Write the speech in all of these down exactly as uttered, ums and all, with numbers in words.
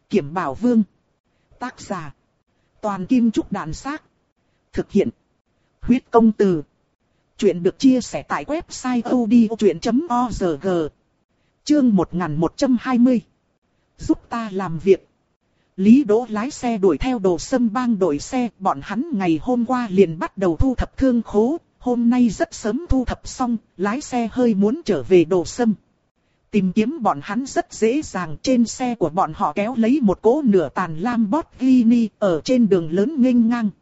Kiểm Bảo Vương. Tác giả. Toàn Kim Trúc Đàn Xác. Thực hiện. Huyết Công Từ. Chuyện được chia sẻ tại website odchuyện chấm org. Chương một nghìn một trăm hai mươi. Giúp ta làm việc. Lý Đỗ lái xe đuổi theo Đồ Sâm bang đội xe. Bọn hắn ngày hôm qua liền bắt đầu thu thập thương khố. Hôm nay rất sớm thu thập xong, lái xe hơi muốn trở về Đồ Sâm. Tìm kiếm bọn hắn rất dễ dàng, trên xe của bọn họ kéo lấy một cỗ nửa tàn Lamborghini ở trên đường lớn nghênh ngang.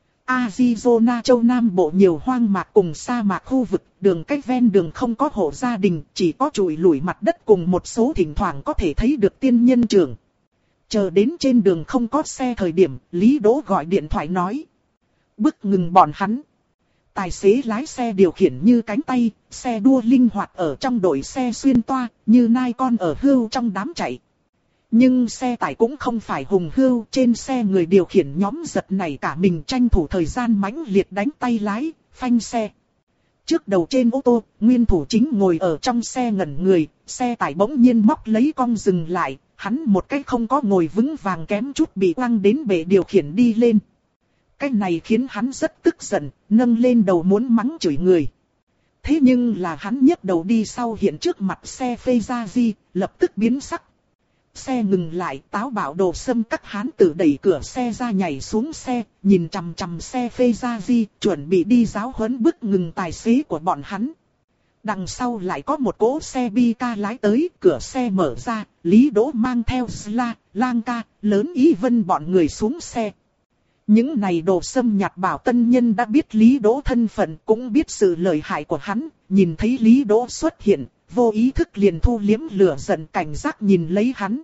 Arizona châu Nam Bộ nhiều hoang mạc cùng sa mạc khu vực, đường cách ven đường không có hộ gia đình, chỉ có trụi lủi mặt đất cùng một số thỉnh thoảng có thể thấy được tiên nhân trường. Chờ đến trên đường không có xe thời điểm, Lý Đỗ gọi điện thoại nói. Bức ngừng bọn hắn. Tài xế lái xe điều khiển như cánh tay, xe đua linh hoạt ở trong đội xe xuyên toa, như nai con ở hươu trong đám chạy. Nhưng xe tải cũng không phải hùng hươu, trên xe người điều khiển nhóm giật nảy cả mình tranh thủ thời gian mãnh liệt đánh tay lái, phanh xe. Trước đầu trên ô tô, nguyên thủ chính ngồi ở trong xe ngẩn người, xe tải bỗng nhiên móc lấy cong dừng lại, hắn một cách không có ngồi vững vàng kém chút bị quăng đến bệ điều khiển đi lên. Cái này khiến hắn rất tức giận, nâng lên đầu muốn mắng chửi người. Thế nhưng là hắn nhấc đầu đi sau hiện trước mặt xe Ferrari, lập tức biến sắc. Xe ngừng lại, táo bạo Đồ Sâm các hán tử đẩy cửa xe ra nhảy xuống xe, nhìn chằm chằm xe Ferrari, chuẩn bị đi giáo huấn bức ngừng tài xế của bọn hắn. Đằng sau lại có một cỗ xe bi ca lái tới, cửa xe mở ra, Lý Đỗ mang theo Sla, Lang Ca, Lớn Ý Vân bọn người xuống xe. Những này Đồ Sâm nhặt bảo tân nhân đã biết Lý Đỗ thân phận, cũng biết sự lợi hại của hắn, nhìn thấy Lý Đỗ xuất hiện, vô ý thức liền thu liếm lửa giận cảnh giác nhìn lấy hắn.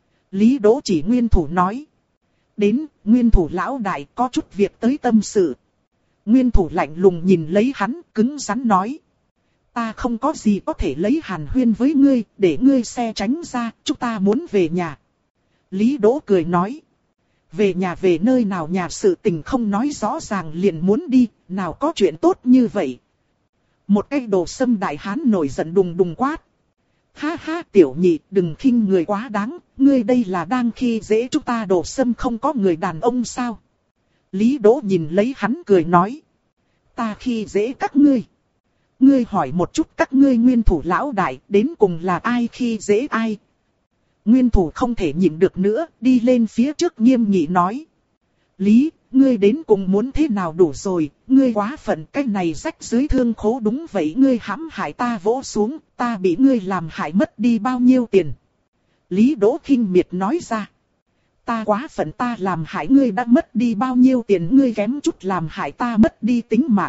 Lý Đỗ chỉ nguyên thủ nói. Đến, nguyên thủ lão đại có chút việc tới tâm sự. Nguyên thủ lạnh lùng nhìn lấy hắn, cứng rắn nói. Ta không có gì có thể lấy hàn huyên với ngươi, để ngươi xe tránh ra, chúng ta muốn về nhà. Lý Đỗ cười nói. Về nhà về nơi nào nhà sự tình không nói rõ ràng liền muốn đi, nào có chuyện tốt như vậy. Một cái Đồ Sâm đại hán nổi giận đùng đùng quát. Ha ha tiểu nhị đừng khinh người quá đáng, ngươi đây là đang khi dễ chúng ta Đồ Sâm không có người đàn ông sao. Lý Đỗ nhìn lấy hắn cười nói. Ta khi dễ các ngươi. Ngươi hỏi một chút các ngươi nguyên thủ lão đại đến cùng là ai khi dễ ai. Nguyên thủ không thể nhịn được nữa, đi lên phía trước nghiêm nghị nói. Lý, ngươi đến cùng muốn thế nào đủ rồi, ngươi quá phận cái này rách dưới thương khố đúng vậy ngươi hãm hại ta vỗ xuống, ta bị ngươi làm hại mất đi bao nhiêu tiền. Lý Đỗ khinh miệt nói ra. Ta quá phận ta làm hại ngươi đã mất đi bao nhiêu tiền ngươi kém chút làm hại ta mất đi tính mạng.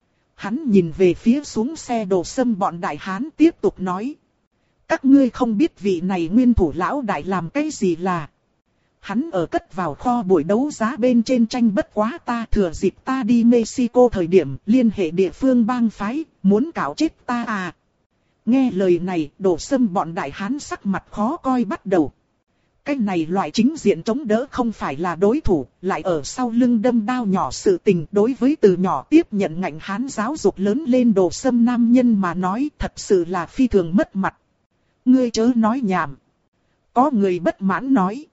Hắn nhìn về phía xuống xe Đồ Sâm bọn đại hán tiếp tục nói. Các ngươi không biết vị này nguyên thủ lão đại làm cái gì là. Hắn ở cất vào kho buổi đấu giá bên trên tranh bất quá ta thừa dịp ta đi Mexico thời điểm liên hệ địa phương bang phái, muốn cạo chết ta à. Nghe lời này, Đồ Sâm bọn đại hán sắc mặt khó coi bắt đầu. Cái này loại chính diện chống đỡ không phải là đối thủ, lại ở sau lưng đâm đao nhỏ sự tình đối với từ nhỏ tiếp nhận ngạnh hán giáo dục lớn lên Đồ Sâm nam nhân mà nói thật sự là phi thường mất mặt. Ngươi chớ nói nhảm. Có người bất mãn nói.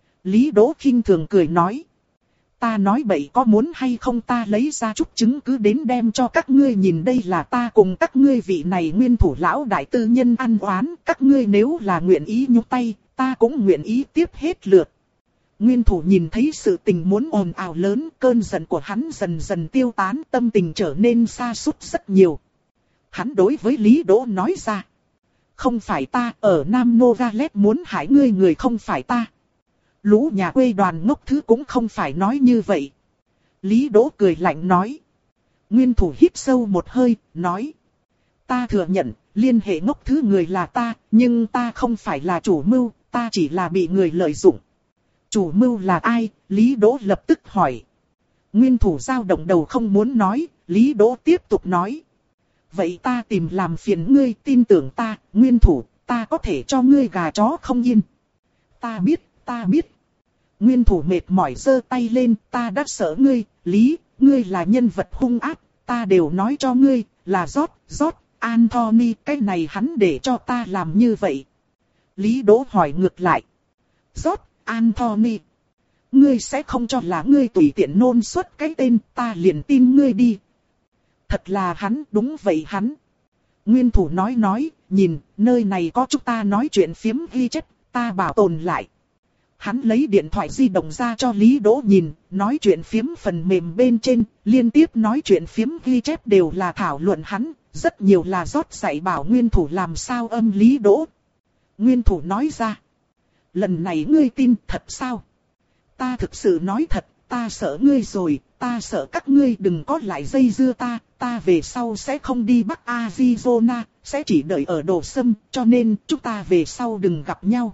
Lý Đỗ khinh thường cười nói. Ta nói bậy có muốn hay không ta lấy ra chút chứng cứ đến đem cho các ngươi nhìn đây là ta cùng các ngươi vị này nguyên thủ lão đại tư nhân ăn oán. Các ngươi nếu là nguyện ý nhúc tay, ta cũng nguyện ý tiếp hết lượt. Nguyên thủ nhìn thấy sự tình muốn ồn ào lớn, cơn giận của hắn dần dần tiêu tán, tâm tình trở nên sa sút rất nhiều. Hắn đối với Lý Đỗ nói ra. Không phải ta, ở Nam Nogales muốn hại ngươi người không phải ta. Lũ nhà quê đoàn ngốc thứ cũng không phải nói như vậy. Lý Đỗ cười lạnh nói. Nguyên thủ hít sâu một hơi, nói. Ta thừa nhận, liên hệ ngốc thứ người là ta, nhưng ta không phải là chủ mưu, ta chỉ là bị người lợi dụng. Chủ mưu là ai? Lý Đỗ lập tức hỏi. Nguyên thủ dao động đầu không muốn nói, Lý Đỗ tiếp tục nói. Vậy ta tìm làm phiền ngươi, tin tưởng ta, nguyên thủ, ta có thể cho ngươi gà chó không yên. Ta biết, ta biết. Nguyên thủ mệt mỏi giơ tay lên, ta đã sợ ngươi, Lý, ngươi là nhân vật hung ác, ta đều nói cho ngươi, là rót, rót, Anthony, cái này hắn để cho ta làm như vậy. Lý Đỗ hỏi ngược lại. Rót, Anthony, ngươi sẽ không cho là ngươi tùy tiện nôn xuất cái tên, ta liền tin ngươi đi. Thật là hắn, đúng vậy hắn. Nguyên thủ nói nói, nhìn, nơi này có chúng ta nói chuyện phiếm ghi chép, ta bảo tồn lại. Hắn lấy điện thoại di động ra cho Lý Đỗ nhìn, nói chuyện phiếm phần mềm bên trên, liên tiếp nói chuyện phiếm ghi chép đều là thảo luận hắn, rất nhiều là rót dạy bảo nguyên thủ làm sao âm Lý Đỗ. Nguyên thủ nói ra, lần này ngươi tin thật sao? Ta thực sự nói thật, ta sợ ngươi rồi, ta sợ các ngươi đừng có lại dây dưa ta, ta về sau sẽ không đi Bắc Arizona, sẽ chỉ đợi ở Đồ Sâm, cho nên chúng ta về sau đừng gặp nhau.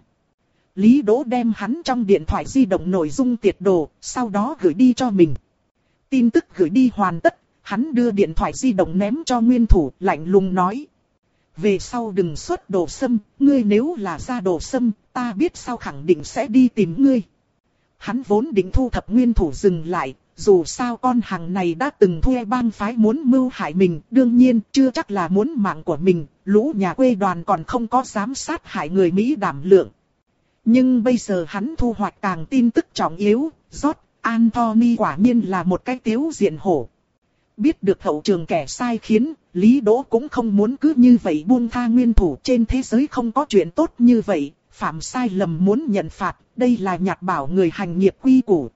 Lý Đỗ đem hắn trong điện thoại di động nội dung tiệt đồ, sau đó gửi đi cho mình. Tin tức gửi đi hoàn tất, hắn đưa điện thoại di động ném cho nguyên thủ, lạnh lùng nói. Về sau đừng xuất Đồ Sâm, ngươi nếu là ra Đồ Sâm, ta biết sao khẳng định sẽ đi tìm ngươi. Hắn vốn định thu thập nguyên thủ dừng lại, dù sao con hàng này đã từng thuê bang phái muốn mưu hại mình, đương nhiên chưa chắc là muốn mạng của mình, lũ nhà quê đoàn còn không có dám sát hại người Mỹ đảm lượng. Nhưng bây giờ hắn thu hoạch càng tin tức trọng yếu, George Anthony quả nhiên là một cái tiếu diện hổ. Biết được hậu trường kẻ sai khiến, Lý Đỗ cũng không muốn cứ như vậy buông tha nguyên thủ, trên thế giới không có chuyện tốt như vậy, phạm sai lầm muốn nhận phạt, đây là nhạt bảo người hành nghiệp quy củ.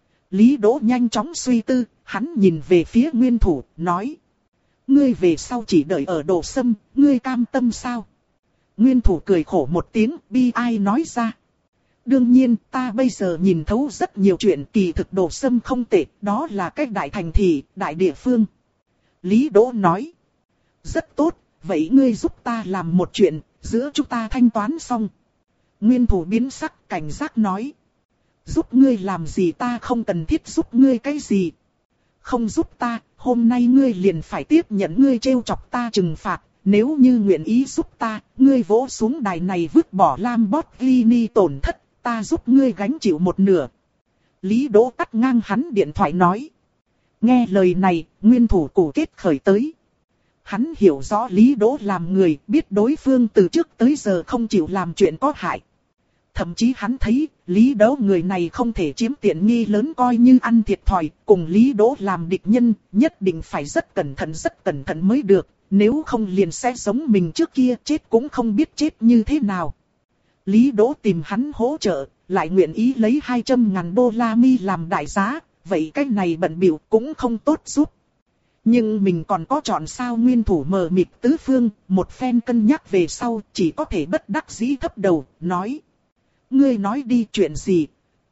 Lý Đỗ nhanh chóng suy tư, hắn nhìn về phía nguyên thủ, nói. Ngươi về sau chỉ đợi ở Đồ Sâm, ngươi cam tâm sao? Nguyên thủ cười khổ một tiếng, bi ai nói ra. Đương nhiên, ta bây giờ nhìn thấu rất nhiều chuyện, kỳ thực Đồ Sâm không tệ, đó là cách đại thành thị, đại địa phương. Lý Đỗ nói. Rất tốt, vậy ngươi giúp ta làm một chuyện, giữa chúng ta thanh toán xong. Nguyên thủ biến sắc, cảnh giác nói. Giúp ngươi làm gì, ta không cần thiết giúp ngươi cái gì. Không giúp ta, hôm nay ngươi liền phải tiếp nhận ngươi trêu chọc ta trừng phạt. Nếu như nguyện ý giúp ta, ngươi vỗ xuống đài này vứt bỏ Lamborghini tổn thất, ta giúp ngươi gánh chịu một nửa. Lý Đỗ cắt ngang hắn điện thoại nói. Nghe lời này, nguyên thủ cổ kết khởi tới. Hắn hiểu rõ Lý Đỗ làm người, biết đối phương từ trước tới giờ không chịu làm chuyện có hại. Thậm chí hắn thấy, Lý Đỗ người này không thể chiếm tiện nghi lớn coi như ăn thiệt thòi, cùng Lý Đỗ làm địch nhân, nhất định phải rất cẩn thận rất cẩn thận mới được, nếu không liền sẽ giống mình trước kia chết cũng không biết chết như thế nào. Lý Đỗ tìm hắn hỗ trợ, lại nguyện ý lấy hai trăm ngàn đô la mi làm đại giá, vậy cái này bận bịu cũng không tốt giúp. Nhưng mình còn có chọn sao, nguyên thủ mờ mịt tứ phương, một phen cân nhắc về sau chỉ có thể bất đắc dĩ thấp đầu, nói. Ngươi nói đi, chuyện gì?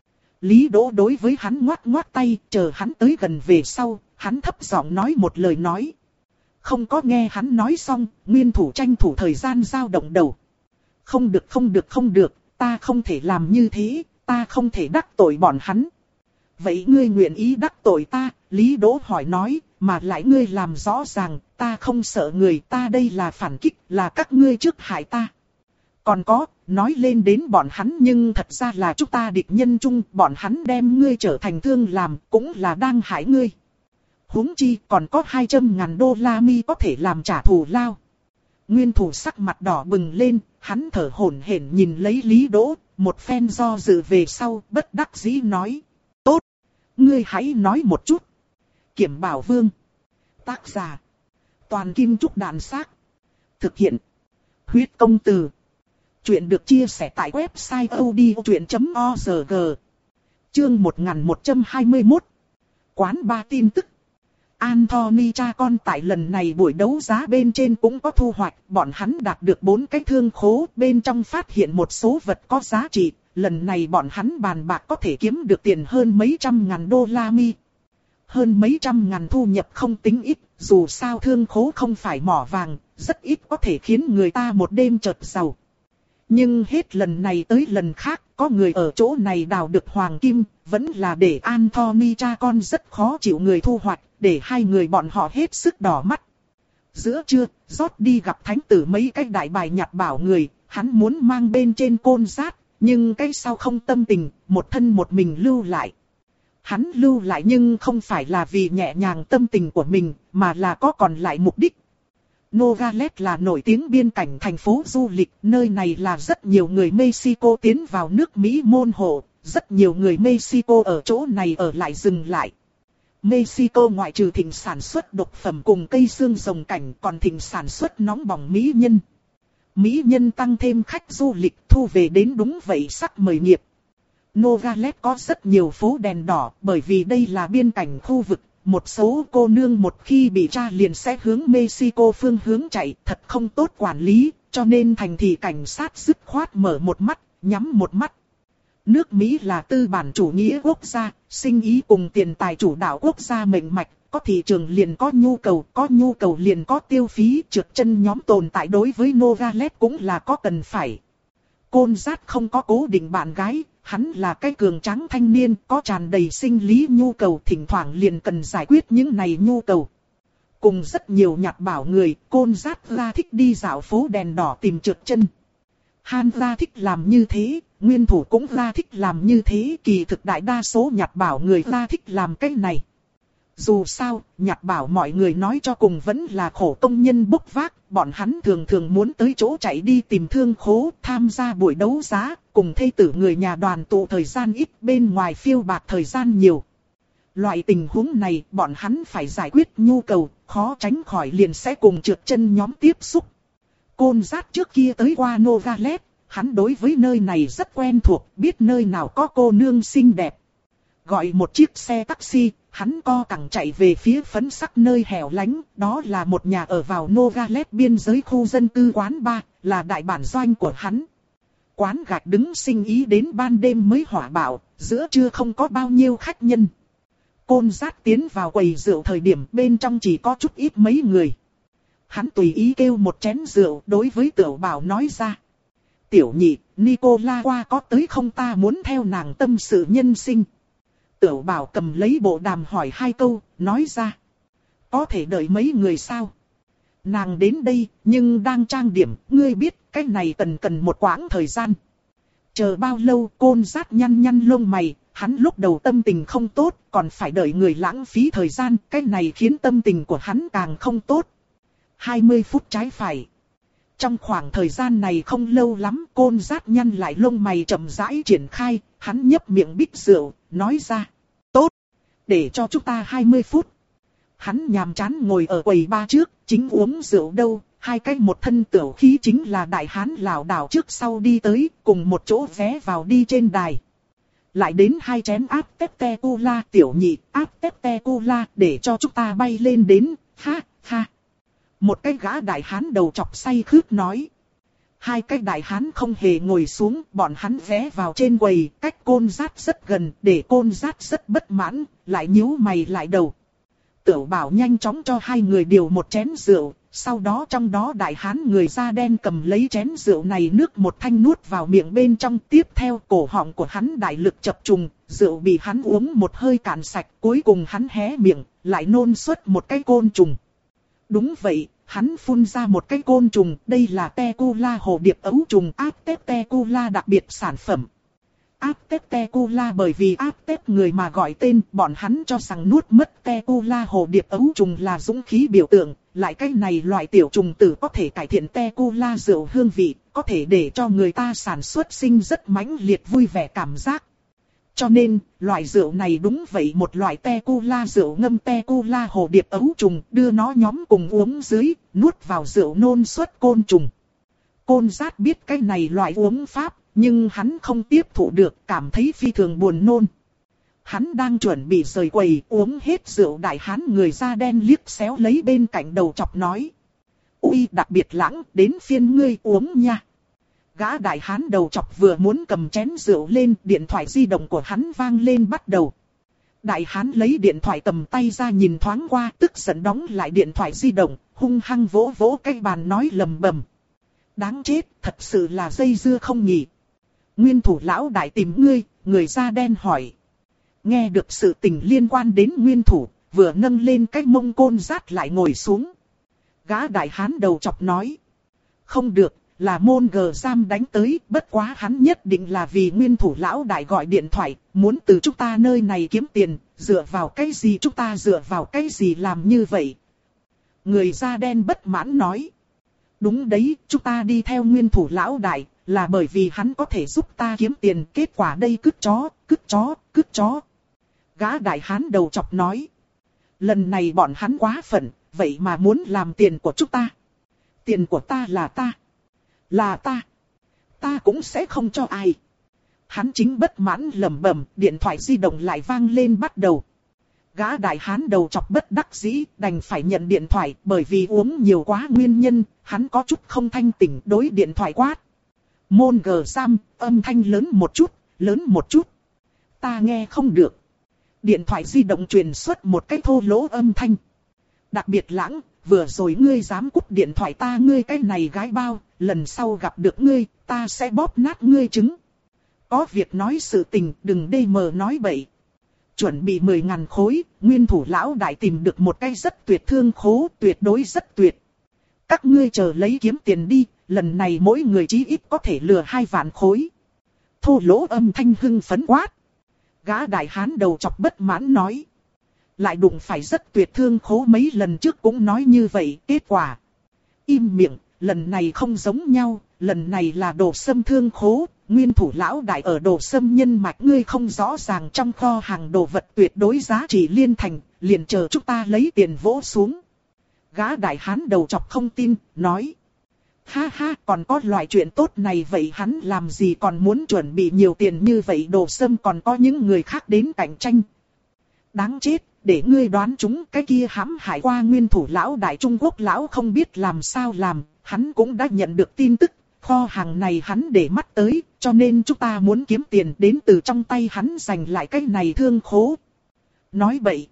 Lý Đỗ đối với hắn ngoắc ngoắc tay, chờ hắn tới gần về sau, hắn thấp giọng nói một lời nói. Không có nghe hắn nói xong, nguyên thủ tranh thủ thời gian dao động đầu. Không được không được không được, ta không thể làm như thế, ta không thể đắc tội bọn hắn. Vậy ngươi nguyện ý đắc tội ta? Lý Đỗ hỏi nói, mà lại ngươi làm rõ ràng, ta không sợ người, ta đây là phản kích, là các ngươi trước hại ta. Còn có, nói lên đến bọn hắn nhưng thật ra là chúng ta địch nhân chung, bọn hắn đem ngươi trở thành thương làm, cũng là đang hại ngươi. Huống chi còn có hai trăm ngàn đô la mi có thể làm trả thù lao. Nguyên thủ sắc mặt đỏ bừng lên, hắn thở hổn hển nhìn lấy Lý Đỗ, một phen do dự về sau, bất đắc dĩ nói. Tốt, ngươi hãy nói một chút. Kiểm Bảo Vương. Tác giả. Toàn Kim Trúc Đàn Xác. Thực hiện. Huyết Công Từ. Chuyện được chia sẻ tại website odchuyện chấm org. Chương một nghìn một trăm hai mươi mốt. Quán ba tin tức. Anthony cha con tại lần này buổi đấu giá bên trên cũng có thu hoạch, bọn hắn đạt được bốn cái thương khố, bên trong phát hiện một số vật có giá trị, lần này bọn hắn bàn bạc có thể kiếm được tiền hơn mấy trăm ngàn đô la mi. Hơn mấy trăm ngàn thu nhập không tính ít, dù sao thương khố không phải mỏ vàng, rất ít có thể khiến người ta một đêm chợt giàu. Nhưng hết lần này tới lần khác, có người ở chỗ này đào được hoàng kim, vẫn là để Anthony cha con rất khó chịu người thu hoạch, để hai người bọn họ hết sức đỏ mắt. Giữa trưa, George đi gặp thánh tử mấy cái đại bài nhặt bảo người, hắn muốn mang bên trên côn sát, nhưng cái sau không tâm tình, một thân một mình lưu lại. Hắn lưu lại nhưng không phải là vì nhẹ nhàng tâm tình của mình, mà là có còn lại mục đích. Nogales là nổi tiếng biên cảnh thành phố du lịch, nơi này là rất nhiều người Mexico tiến vào nước Mỹ môn hộ, rất nhiều người Mexico ở chỗ này ở lại dừng lại. Mexico ngoại trừ thịnh sản xuất độc phẩm cùng cây xương rồng cảnh còn thịnh sản xuất nóng bỏng mỹ nhân. Mỹ nhân tăng thêm khách du lịch thu về đến đúng vậy sắc mời nghiệp. Nogales có rất nhiều phố đèn đỏ bởi vì đây là biên cảnh khu vực. Một số cô nương một khi bị tra liền sẽ hướng Mexico phương hướng chạy, thật không tốt quản lý, cho nên thành thị cảnh sát dứt khoát mở một mắt, nhắm một mắt. Nước Mỹ là tư bản chủ nghĩa quốc gia, sinh ý cùng tiền tài chủ đạo quốc gia mệnh mạch, có thị trường liền có nhu cầu, có nhu cầu liền có tiêu phí, trượt chân nhóm tồn tại đối với Nogales cũng là có cần phải. Côn Dát không có cố định bạn gái, hắn là cái cường tráng thanh niên, có tràn đầy sinh lý nhu cầu, thỉnh thoảng liền cần giải quyết những này nhu cầu. Cùng rất nhiều nhặt bảo người, Côn Dát ra thích đi dạo phố đèn đỏ tìm trượt chân. Han ra thích làm như thế, Nguyên Thủ cũng ra thích làm như thế, kỳ thực đại đa số nhặt bảo người ra thích làm cái này. Dù sao, nhặt bảo mọi người nói cho cùng vẫn là khổ công nhân bốc vác, bọn hắn thường thường muốn tới chỗ chạy đi tìm thương khố, tham gia buổi đấu giá, cùng thê tử người nhà đoàn tụ thời gian ít, bên ngoài phiêu bạt thời gian nhiều. Loại tình huống này, bọn hắn phải giải quyết nhu cầu, khó tránh khỏi liền sẽ cùng trượt chân nhóm tiếp xúc. Côn Dát trước kia tới qua Nogales, hắn đối với nơi này rất quen thuộc, biết nơi nào có cô nương xinh đẹp. Gọi một chiếc xe taxi, hắn co cẳng chạy về phía phấn sắc nơi hẻo lánh, đó là một nhà ở vào Nogales biên giới khu dân cư quán bar, là đại bản doanh của hắn. Quán gạch đứng sinh ý đến ban đêm mới hỏa bạo, giữa trưa không có bao nhiêu khách nhân. Côn Dát tiến vào quầy rượu thời điểm bên trong chỉ có chút ít mấy người. Hắn tùy ý kêu một chén rượu đối với Tiểu Bảo nói ra. Tiểu nhị, Nicola qua có tới không, ta muốn theo nàng tâm sự nhân sinh. Tiểu Bảo cầm lấy bộ đàm hỏi hai câu, nói ra. Có thể đợi mấy người sao? Nàng đến đây, nhưng đang trang điểm, ngươi biết, cái này cần cần một quãng thời gian. Chờ bao lâu? Côn Dát nhăn nhăn lông mày, hắn lúc đầu tâm tình không tốt, còn phải đợi người lãng phí thời gian, cái này khiến tâm tình của hắn càng không tốt. hai mươi phút trái phải. Trong khoảng thời gian này không lâu lắm, Côn Dát nhăn lại lông mày chậm rãi triển khai, hắn nhấp miệng bít rượu, nói ra. Tốt, để cho chúng ta hai mươi phút. Hắn nhàm chán ngồi ở quầy ba trước, chính uống rượu đâu, hai cái một thân tiểu khí chính là đại hán lảo đảo trước sau đi tới, cùng một chỗ vé vào đi trên đài. Lại đến hai chén áp tép te cola, tiểu nhị, áp tép te cola, để cho chúng ta bay lên đến, ha, ha. Một cái gã đại hán đầu chọc say khướt nói. Hai cái đại hán không hề ngồi xuống, bọn hắn vé vào trên quầy, cách Côn Dát rất gần, để Côn Dát rất bất mãn, lại nhíu mày lại đầu. Tiểu Bảo nhanh chóng cho hai người điều một chén rượu, sau đó trong đó đại hán người da đen cầm lấy chén rượu này nước một thanh nuốt vào miệng bên trong, tiếp theo cổ họng của hắn đại lực chập trùng, rượu bị hắn uống một hơi cạn sạch, cuối cùng hắn hé miệng, lại nôn xuất một cái côn trùng. Đúng vậy, hắn phun ra một cái côn trùng, đây là Tequila hồ điệp ấu trùng Aztec Tequila đặc biệt sản phẩm. Aztec Tequila bởi vì Aztec người mà gọi tên, bọn hắn cho rằng nuốt mất Tequila hồ điệp ấu trùng là dũng khí biểu tượng, lại cái này loại tiểu trùng tử có thể cải thiện Tequila rượu hương vị, có thể để cho người ta sản xuất sinh rất mãnh liệt vui vẻ cảm giác. Cho nên, loại rượu này đúng vậy một loại Tequila rượu ngâm Tequila hồ điệp ấu trùng, đưa nó nhóm cùng uống dưới, nuốt vào rượu nôn xuất côn trùng. Côn Dát biết cái này loại uống pháp, nhưng hắn không tiếp thụ được, cảm thấy phi thường buồn nôn. Hắn đang chuẩn bị rời quầy uống hết rượu, đại hán người da đen liếc xéo lấy bên cạnh đầu chọc nói. Ui, đặc biệt lãng, đến phiên ngươi uống nha. Gã đại hán đầu chọc vừa muốn cầm chén rượu lên, điện thoại di động của hắn vang lên bắt đầu. Đại hán lấy điện thoại cầm tay ra nhìn thoáng qua, tức giận đóng lại điện thoại di động, hung hăng vỗ vỗ cái bàn nói lầm bầm. Đáng chết, thật sự là dây dưa không nhỉ. Nguyên thủ lão đại tìm ngươi, người da đen hỏi. Nghe được sự tình liên quan đến nguyên thủ, vừa nâng lên cái mông Côn Dát lại ngồi xuống. Gã đại hán đầu chọc nói. Không được, là môn gờ giam đánh tới, bất quá hắn nhất định là vì nguyên thủ lão đại gọi điện thoại, muốn từ chúng ta nơi này kiếm tiền, dựa vào cái gì chúng ta dựa vào cái gì làm như vậy. Người da đen bất mãn nói. Đúng đấy, chúng ta đi theo nguyên thủ lão đại, là bởi vì hắn có thể giúp ta kiếm tiền, kết quả đây cứt chó, cứt chó, cứt chó. Gã đại hán đầu chọc nói. Lần này bọn hắn quá phận, vậy mà muốn làm tiền của chúng ta. Tiền của ta là ta. Là ta. Ta cũng sẽ không cho ai. Hắn chính bất mãn lẩm bẩm, điện thoại di động lại vang lên bắt đầu. Gã đại hán đầu chọc bất đắc dĩ, đành phải nhận điện thoại, bởi vì uống nhiều quá nguyên nhân, hắn có chút không thanh tỉnh, đối điện thoại quát. Môn gờ giam, âm thanh lớn một chút, lớn một chút. Ta nghe không được. Điện thoại di động truyền xuất một cái thô lỗ âm thanh. Đặc biệt lãng, vừa rồi ngươi dám cúp điện thoại ta, ngươi cái này gái bao, lần sau gặp được ngươi, ta sẽ bóp nát ngươi trứng. Có việc nói sự tình, đừng đê mờ nói bậy. Chuẩn bị mười ngàn khối, nguyên thủ lão đại tìm được một cái rất tuyệt thương khố, tuyệt đối rất tuyệt. Các ngươi chờ lấy kiếm tiền đi, lần này mỗi người chí ít có thể lừa hai vạn khối. Thô lỗ âm thanh hưng phấn quát. Gã đại hán đầu chọc bất mãn nói. Lại đụng phải rất tuyệt thương khố, mấy lần trước cũng nói như vậy, kết quả. Im miệng, lần này không giống nhau, lần này là đồ sâm thương khố. Nguyên thủ lão đại ở đồ sâm nhân mạch, ngươi không rõ ràng trong kho hàng đồ vật tuyệt đối giá trị liên thành, liền chờ chúng ta lấy tiền vỗ xuống. Gã đại hán đầu chọc không tin, nói. Ha ha, còn có loại chuyện tốt này vậy hắn làm gì còn muốn chuẩn bị nhiều tiền như vậy, đồ sâm còn có những người khác đến cạnh tranh. Đáng chết, để ngươi đoán chúng, cái kia hãm hại qua nguyên thủ lão đại Trung Quốc lão không biết làm sao làm, hắn cũng đã nhận được tin tức. Kho hàng này hắn để mắt tới, cho nên chúng ta muốn kiếm tiền đến từ trong tay hắn giành lại cái này thương khố. Nói bậy.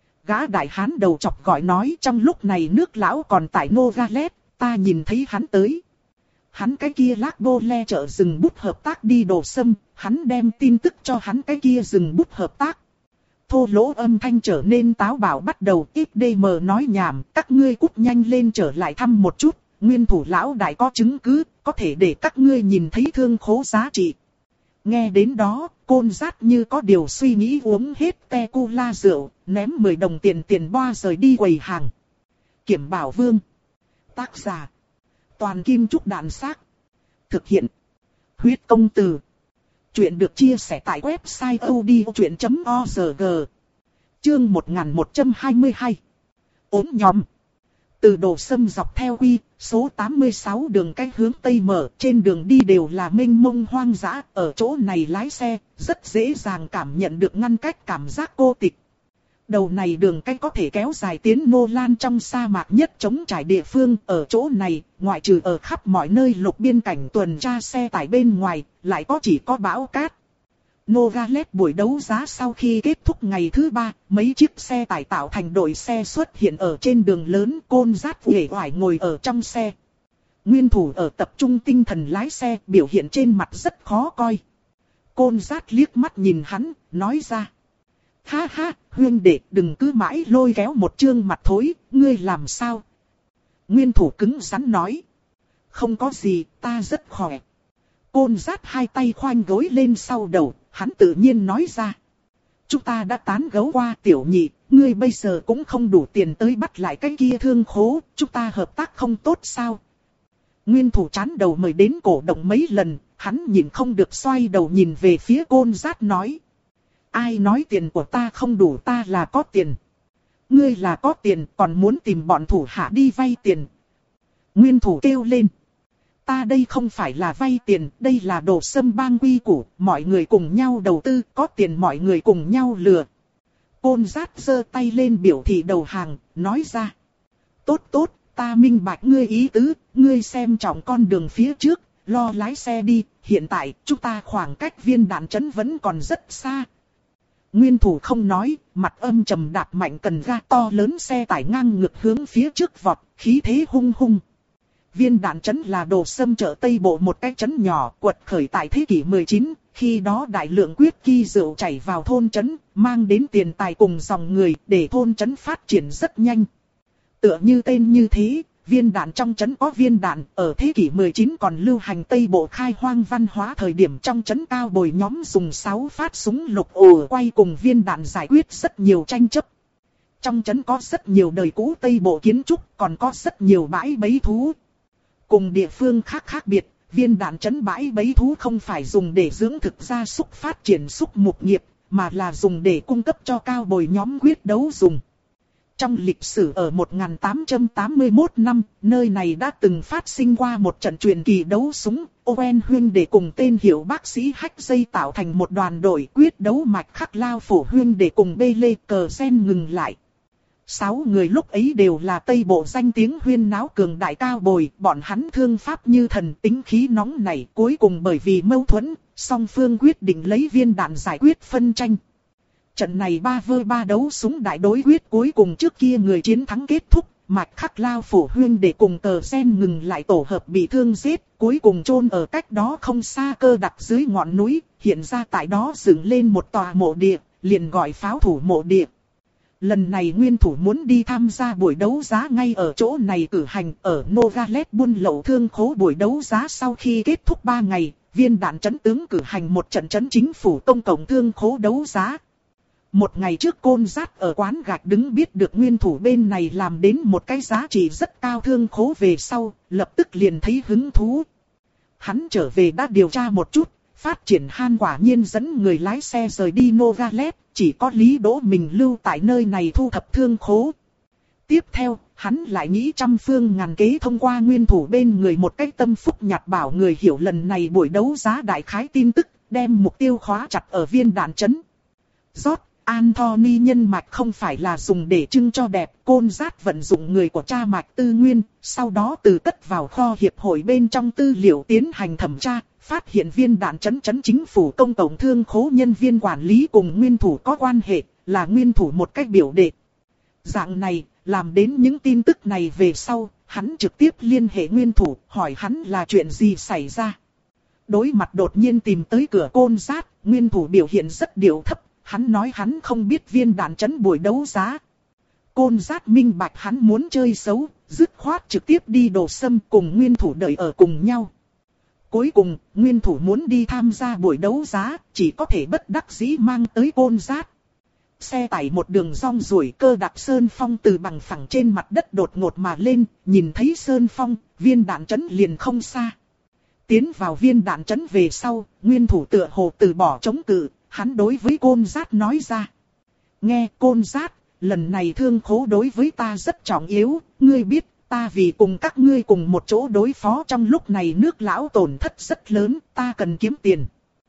Gã đại hán đầu chọc gọi nói, trong lúc này nước lão còn tại Nogales, ta nhìn thấy hắn tới. Hắn cái kia lác bô le chợ rừng bút hợp tác đi đồ sâm, hắn đem tin tức cho hắn cái kia rừng bút hợp tác. Thô lỗ âm thanh trở nên táo bạo bắt đầu, ít đê mờ nói nhảm, các ngươi cút nhanh lên trở lại thăm một chút. Nguyên thủ lão đại có chứng cứ, có thể để các ngươi nhìn thấy thương khố giá trị. Nghe đến đó, Côn Dát như có điều suy nghĩ uống hết tequila rượu, ném mười đồng tiền tiền boa rời đi quầy hàng. Kiểm Bảo Vương. Tác giả. Toàn Kim Trúc Đạn Xác. Thực hiện. Huyết Công Từ. Chuyện được chia sẻ tại website odchuyện chấm org. Chương một nghìn một trăm hai mươi hai. Ốm nhòm. Từ đồ sâm dọc theo quy, số tám mươi sáu đường cách hướng Tây mở, trên đường đi đều là mênh mông hoang dã, ở chỗ này lái xe, rất dễ dàng cảm nhận được ngăn cách cảm giác cô tịch. Đầu này đường cách có thể kéo dài tiến Nô Lan trong sa mạc nhất trống trải địa phương, ở chỗ này, ngoại trừ ở khắp mọi nơi lục biên cảnh tuần tra xe tải bên ngoài, lại có chỉ có bão cát. Nogales buổi đấu giá sau khi kết thúc ngày thứ ba, mấy chiếc xe tải tạo thành đội xe xuất hiện ở trên đường lớn, Côn Dát uể oải ngồi ở trong xe. Nguyên thủ ở tập trung tinh thần lái xe, biểu hiện trên mặt rất khó coi. Côn Dát liếc mắt nhìn hắn, nói ra. Ha ha, huynh đệ, đừng cứ mãi lôi kéo một trương mặt thối, ngươi làm sao? Nguyên thủ cứng rắn nói. Không có gì, ta rất khỏe. Côn Dát hai tay khoanh gối lên sau đầu, hắn tự nhiên nói ra. Chúng ta đã tán gẫu qua tiểu nhị, ngươi bây giờ cũng không đủ tiền tới bắt lại cái kia thương khố, chúng ta hợp tác không tốt sao? Nguyên thủ chán đầu mời đến cổ động mấy lần, hắn nhìn không được xoay đầu nhìn về phía Côn Dát nói. Ai nói tiền của ta không đủ, ta là có tiền. Ngươi là có tiền còn muốn tìm bọn thủ hạ đi vay tiền. Nguyên thủ kêu lên. Ta đây không phải là vay tiền, đây là đồ sâm bang quy củ, mọi người cùng nhau đầu tư, có tiền mọi người cùng nhau lừa. Côn Dát giơ tay lên biểu thị đầu hàng, nói ra. Tốt tốt, ta minh bạch ngươi ý tứ, ngươi xem trọng con đường phía trước, lo lái xe đi, hiện tại chúng ta khoảng cách viên đạn trấn vẫn còn rất xa. Nguyên thủ không nói, mặt âm trầm đạp mạnh cần ga, to lớn xe tải ngang ngược hướng phía trước vọt, khí thế hung hung. Viên đạn trấn là đồ sâm chợ Tây Bộ, một cái trấn nhỏ quật khởi tại thế kỷ mười chín, khi đó đại lượng quyết kỳ rượu chảy vào thôn trấn, mang đến tiền tài cùng dòng người để thôn trấn phát triển rất nhanh. Tựa như tên như thế, viên đạn trong trấn có viên đạn, ở thế kỷ mười chín còn lưu hành Tây Bộ khai hoang văn hóa thời điểm trong trấn cao bồi nhóm dùng sáu phát súng lục ổ quay cùng viên đạn giải quyết rất nhiều tranh chấp. Trong trấn có rất nhiều đời cũ Tây Bộ kiến trúc, còn có rất nhiều bãi bẫy thú. Cùng địa phương khác khác biệt, viên đạn trấn bãi bẫy thú không phải dùng để dưỡng thực gia súc phát triển súc mục nghiệp, mà là dùng để cung cấp cho cao bồi nhóm quyết đấu dùng. Trong lịch sử ở một nghìn tám trăm tám mươi mốt năm, nơi này đã từng phát sinh qua một trận truyền kỳ đấu súng, Owen Huynh để cùng tên hiệu bác sĩ hách dây tạo thành một đoàn đội quyết đấu mạch khắc lao phổ Huynh để cùng bê lê cờ sen ngừng lại. Sáu người lúc ấy đều là Tây Bộ danh tiếng huyên náo cường đại cao bồi, bọn hắn thương pháp như thần, tính khí nóng nảy, cuối cùng bởi vì mâu thuẫn, song phương quyết định lấy viên đạn giải quyết phân tranh. Trận này ba vơ ba đấu súng đại đối quyết cuối cùng trước kia người chiến thắng kết thúc, mạch khắc lao phổ Huyên để cùng cờ sen ngừng lại tổ hợp bị thương giết, cuối cùng chôn ở cách đó không xa cơ đặc dưới ngọn núi, hiện ra tại đó dựng lên một tòa mộ địa, liền gọi pháo thủ mộ địa. Lần này nguyên thủ muốn đi tham gia buổi đấu giá ngay ở chỗ này cử hành ở Nogales buôn lậu thương khố. Buổi đấu giá sau khi kết thúc ba ngày, viên đạn trấn tướng cử hành một trận trấn chính phủ công cộng thương khố đấu giá. Một ngày trước Côn Dát ở quán gạch đứng biết được nguyên thủ bên này làm đến một cái giá trị rất cao thương khố về sau, lập tức liền thấy hứng thú. Hắn trở về đã điều tra một chút, phát triển Han quả nhiên dẫn người lái xe rời đi Nogales, chỉ có Lý Đỗ mình lưu tại nơi này thu thập thương khố. Tiếp theo, hắn lại nghĩ trăm phương ngàn kế thông qua nguyên thủ bên người một cách tâm phúc nhặt bảo người hiểu lần này buổi đấu giá đại khái tin tức, đem mục tiêu khóa chặt ở viên đạn trấn. Rốt, Anthony nhân mạch không phải là dùng để trưng cho đẹp, Côn Dát vận dụng người của cha mạch tư nguyên, sau đó từ cất vào kho hiệp hội bên trong tư liệu tiến hành thẩm tra, phát hiện viên đạn trấn trấn chính phủ công cộng thương khố nhân viên quản lý cùng nguyên thủ có quan hệ, là nguyên thủ một cách biểu đệ. Dạng này, làm đến những tin tức này về sau, hắn trực tiếp liên hệ nguyên thủ, hỏi hắn là chuyện gì xảy ra. Đối mặt đột nhiên tìm tới cửa Côn Dát, nguyên thủ biểu hiện rất điệu thấp, hắn nói hắn không biết viên đạn trấn buổi đấu giá. Côn Dát minh bạch hắn muốn chơi xấu, dứt khoát trực tiếp đi Đồ Sâm cùng nguyên thủ đợi ở cùng nhau. Cuối cùng, nguyên thủ muốn đi tham gia buổi đấu giá, chỉ có thể bất đắc dĩ mang tới Côn Dát. Xe tải một đường rong ruổi, cơ đặc Sơn Phong từ bằng phẳng trên mặt đất đột ngột mà lên, nhìn thấy Sơn Phong, viên đạn trấn liền không xa. Tiến vào viên đạn trấn về sau, nguyên thủ tựa hồ từ bỏ chống cự, hắn đối với Côn Dát nói ra. Nghe Côn Dát, lần này thương khố đối với ta rất trọng yếu, ngươi biết, ta vì cùng các ngươi cùng một chỗ đối phó trong lúc này nước lão tổn thất rất lớn, ta cần kiếm tiền.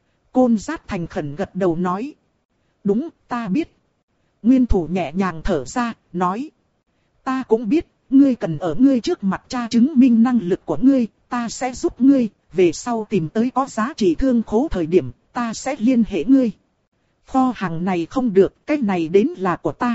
Côn Dát thành khẩn gật đầu nói. Đúng, ta biết. Nguyên thủ nhẹ nhàng thở ra, nói. Ta cũng biết, ngươi cần ở ngươi trước mặt tra chứng minh năng lực của ngươi, ta sẽ giúp ngươi, về sau tìm tới có giá trị thương khố thời điểm, ta sẽ liên hệ ngươi. Kho hàng này không được, cái này đến là của ta.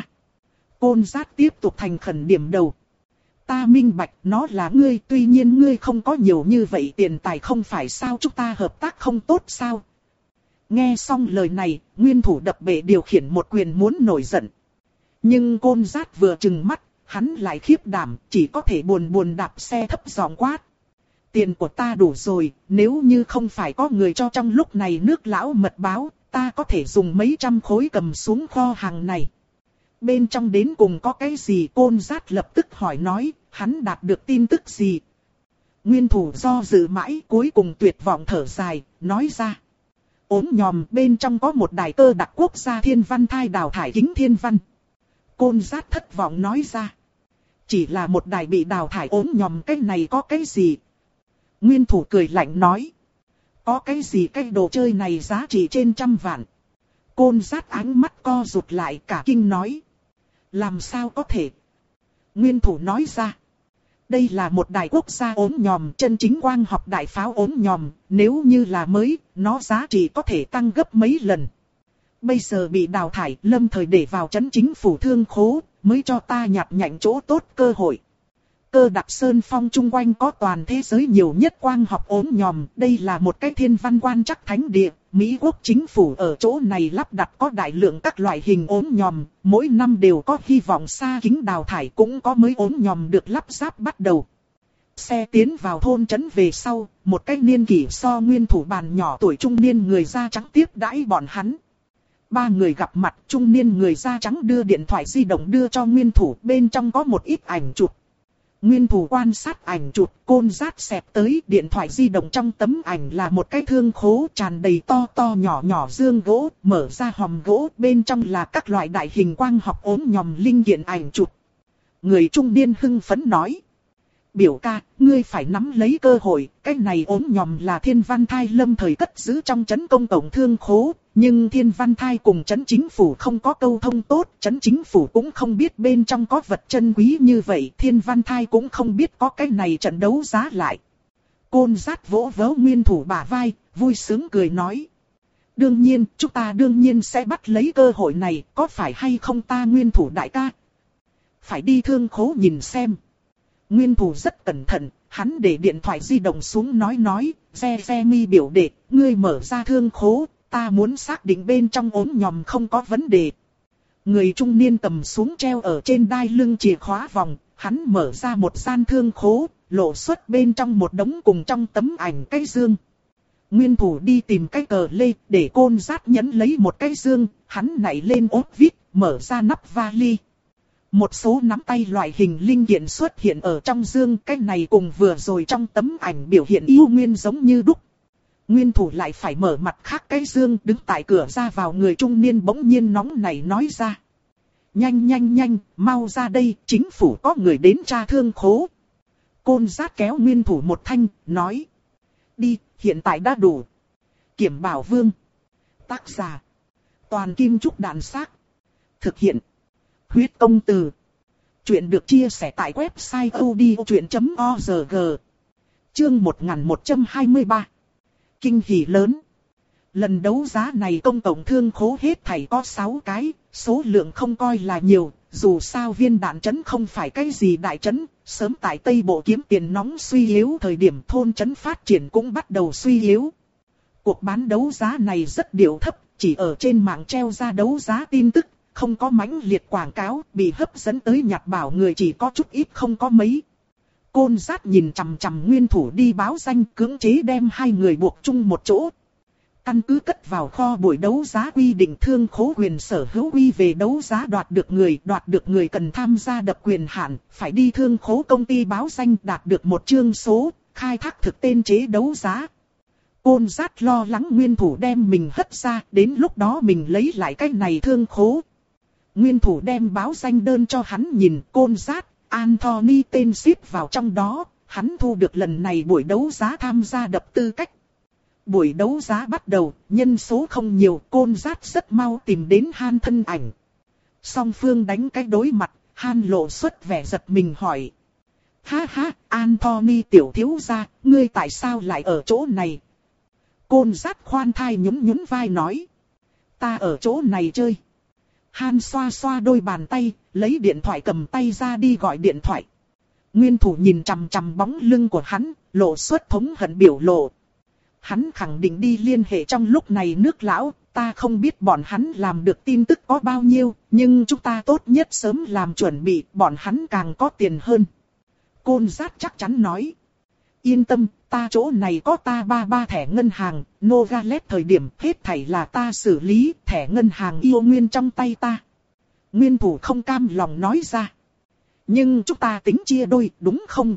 Côn Dát tiếp tục thành khẩn điểm đầu. Ta minh bạch nó là ngươi, tuy nhiên ngươi không có nhiều như vậy tiền tài không phải sao chúng ta hợp tác không tốt sao. Nghe xong lời này, nguyên thủ đập bể điều khiển một quyền muốn nổi giận. Nhưng Côn Dát vừa trừng mắt, hắn lại khiếp đảm, chỉ có thể buồn buồn đạp xe thấp giọng quát. Tiền của ta đủ rồi, nếu như không phải có người cho trong lúc này nước lão mật báo, ta có thể dùng mấy trăm khối cầm xuống kho hàng này. Bên trong đến cùng có cái gì? Côn Dát lập tức hỏi nói, hắn đạt được tin tức gì? Nguyên thủ do dự mãi, cuối cùng tuyệt vọng thở dài, nói ra. Ốm nhòm bên trong có một đài cơ đặc quốc gia thiên văn thai đào thải kính thiên văn. Côn Dát thất vọng nói ra. Chỉ là một đài bị đào thải ốm nhòm, cái này có cái gì? Nguyên thủ cười lạnh nói. Có cái gì, cái đồ chơi này giá trị trên trăm vạn. Côn Dát ánh mắt co rụt lại, cả kinh nói. Làm sao có thể? Nguyên thủ nói ra. Đây là một đài quốc gia ốm nhòm, chân chính quang học đại pháo ốm nhòm, nếu như là mới, nó giá trị có thể tăng gấp mấy lần. Bây giờ bị đào thải, lâm thời để vào trấn chính phủ thương khố, mới cho ta nhặt nhạnh chỗ tốt cơ hội. Cơ đặc Sơn Phong chung quanh có toàn thế giới nhiều nhất quang học ốm nhòm, đây là một cái thiên văn quan trắc thánh địa. Mỹ quốc chính phủ ở chỗ này lắp đặt có đại lượng các loại hình ốm nhòm, mỗi năm đều có hy vọng xa kính đào thải, cũng có mới ốm nhòm được lắp ráp bắt đầu. Xe tiến vào thôn trấn về sau, một cái niên kỷ so nguyên thủ bàn nhỏ tuổi trung niên người da trắng tiếp đãi bọn hắn. Ba người gặp mặt, trung niên người da trắng đưa điện thoại di động đưa cho nguyên thủ, bên trong có một ít ảnh chụp. Nguyên thủ quan sát ảnh chụp, côn rát xẹp tới, điện thoại di động trong tấm ảnh là một cái thương khố tràn đầy to to nhỏ nhỏ dương gỗ, mở ra hòm gỗ, bên trong là các loại đại hình quang học ốm nhòm linh kiện ảnh chụp. Người trung niên hưng phấn nói. Biểu ca, ngươi phải nắm lấy cơ hội, cái này ốm nhòm là Thiên Văn Thai lâm thời cất giữ trong trấn công tổng thương khố, nhưng Thiên Văn Thai cùng trấn chính phủ không có câu thông tốt, trấn chính phủ cũng không biết bên trong có vật chân quý như vậy, Thiên Văn Thai cũng không biết có cái này trận đấu giá lại. Côn rát vỗ vỗ Nguyên thủ bả vai, vui sướng cười nói. Đương nhiên, chúng ta đương nhiên sẽ bắt lấy cơ hội này, có phải hay không ta Nguyên thủ đại ca? Phải đi thương khố nhìn xem. Nguyên thủ rất cẩn thận, hắn để điện thoại di động xuống nói nói, xe xe mi biểu đệ, ngươi mở ra thương khố, ta muốn xác định bên trong ốm nhòm không có vấn đề. Người trung niên cầm xuống treo ở trên đai lưng chìa khóa vòng, hắn mở ra một gian thương khố, lộ xuất bên trong một đống cùng trong tấm ảnh cái dương. Nguyên thủ đi tìm cái cờ lê, để côn rát nhấn lấy một cái dương, hắn nảy lên ốp vít, mở ra nắp vali. Một số nắm tay loại hình linh kiện xuất hiện ở trong dương, cái này cùng vừa rồi trong tấm ảnh biểu hiện yêu nguyên giống như đúc. Nguyên thủ lại phải mở mặt khác cái dương, đứng tại cửa ra vào, người trung niên bỗng nhiên nóng nảy nói ra. Nhanh nhanh nhanh, mau ra đây, chính phủ có người đến tra thương khố. Côn rát kéo Nguyên thủ một thanh, nói. Đi, hiện tại đã đủ. Kiểm Bảo Vương. Tác giả. Toàn Kim Trúc Đàn Xác. Thực hiện. Huyết Công Từ. Chuyện được chia sẻ tại website odchuyện chấm org. Chương một nghìn một trăm hai mươi ba. Kinh hỉ lớn. Lần đấu giá này công tổng thương khố hết thảy có sáu cái, số lượng không coi là nhiều, dù sao Viên Đạn trấn không phải cái gì đại trấn, sớm tại Tây Bộ kiếm tiền nóng suy yếu thời điểm thôn trấn phát triển cũng bắt đầu suy yếu. Cuộc bán đấu giá này rất điệu thấp, chỉ ở trên mạng treo ra đấu giá tin tức, không có mãnh liệt quảng cáo, bị hấp dẫn tới nhặt bảo người chỉ có chút ít không có mấy. Côn rát nhìn chằm chằm Nguyên thủ đi báo danh, cưỡng chế đem hai người buộc chung một chỗ. Căn cứ cất vào kho buổi đấu giá quy định thương khố quyền sở hữu quy về đấu giá đoạt được người, đoạt được người cần tham gia đập quyền hạn, phải đi thương khố công ty báo danh đạt được một chương số, khai thác thực tên chế đấu giá. Côn rát lo lắng Nguyên thủ đem mình hất ra, đến lúc đó mình lấy lại cái này thương khố. Nguyên thủ đem báo danh đơn cho hắn nhìn, côn rát, Anthony tên ship vào trong đó, hắn thu được lần này buổi đấu giá tham gia đập tư cách. Buổi đấu giá bắt đầu, nhân số không nhiều, côn rát rất mau tìm đến Han thân ảnh. Song phương đánh cái đối mặt, Han lộ xuất vẻ giật mình hỏi. Ha ha, Anthony tiểu thiếu gia, ngươi tại sao lại ở chỗ này? Côn rát khoan thai nhún nhún vai nói. Ta ở chỗ này chơi. Han xoa xoa đôi bàn tay, lấy điện thoại cầm tay ra đi gọi điện thoại. Nguyên thủ nhìn chằm chằm bóng lưng của hắn, lộ xuất thống hận biểu lộ. Hắn khẳng định đi liên hệ trong lúc này nước lão, ta không biết bọn hắn làm được tin tức có bao nhiêu, nhưng chúng ta tốt nhất sớm làm chuẩn bị, bọn hắn càng có tiền hơn. Côn rát chắc chắn nói. Yên tâm, ta chỗ này có ta ba ba thẻ ngân hàng, Novalet thời điểm hết thảy là ta xử lý, thẻ ngân hàng yêu nguyên trong tay ta. Nguyên thủ không cam lòng nói ra. Nhưng chúng ta tính chia đôi, đúng không?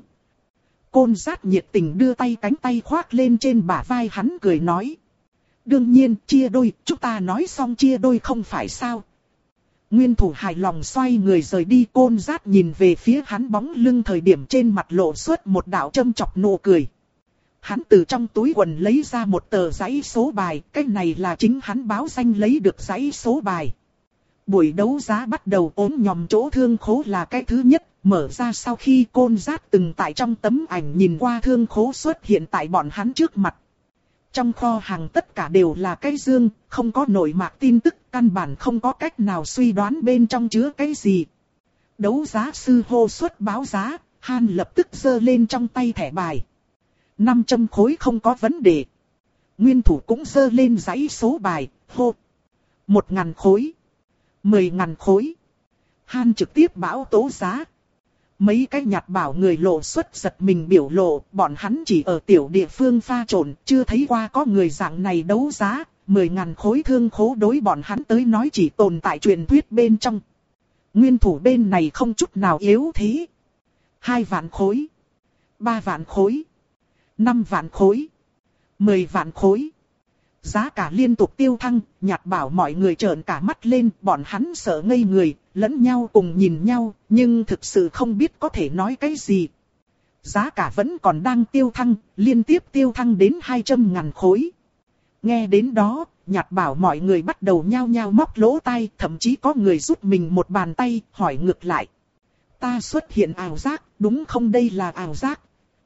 Côn rát nhiệt tình đưa tay cánh tay khoác lên trên bả vai hắn cười nói. Đương nhiên, chia đôi, chúng ta nói xong chia đôi không phải sao? Nguyên thủ hài lòng xoay người rời đi, côn rát nhìn về phía hắn bóng lưng thời điểm trên mặt lộ xuất một đạo châm chọc nụ cười. Hắn từ trong túi quần lấy ra một tờ giấy số bài, cái này là chính hắn báo danh lấy được giấy số bài. Buổi đấu giá bắt đầu, ốm nhòm chỗ thương khố là cái thứ nhất, mở ra sau khi côn rát từng tại trong tấm ảnh nhìn qua thương khố xuất hiện tại bọn hắn trước mặt. Trong kho hàng tất cả đều là cái dương, không có nội mạc tin tức, căn bản không có cách nào suy đoán bên trong chứa cái gì. Đấu giá sư hô xuất báo giá, Han lập tức giơ lên trong tay thẻ bài. năm trăm khối không có vấn đề. Nguyên thủ cũng giơ lên giấy số bài, hô. một nghìn khối. mười nghìn khối. Han trực tiếp báo tố giá. Mấy cái nhặt bảo người lộ xuất giật mình biểu lộ, bọn hắn chỉ ở tiểu địa phương pha trộn, chưa thấy qua có người dạng này đấu giá, mười nghìn khối thương khố đối bọn hắn tới nói chỉ tồn tại truyền thuyết bên trong. Nguyên thủ bên này không chút nào yếu thế. Hai vạn khối. Ba vạn khối. Năm vạn khối. Mười vạn khối. Giá cả liên tục tiêu thăng, Nhạt Bảo mọi người trợn cả mắt lên, bọn hắn sợ ngây người, lẫn nhau cùng nhìn nhau, nhưng thực sự không biết có thể nói cái gì. Giá cả vẫn còn đang tiêu thăng, liên tiếp tiêu thăng đến hai trăm ngàn khối. Nghe đến đó, Nhạt Bảo mọi người bắt đầu nhao nhao móc lỗ tai, thậm chí có người giúp mình một bàn tay, hỏi ngược lại. Ta xuất hiện ảo giác, đúng không, đây là ảo giác?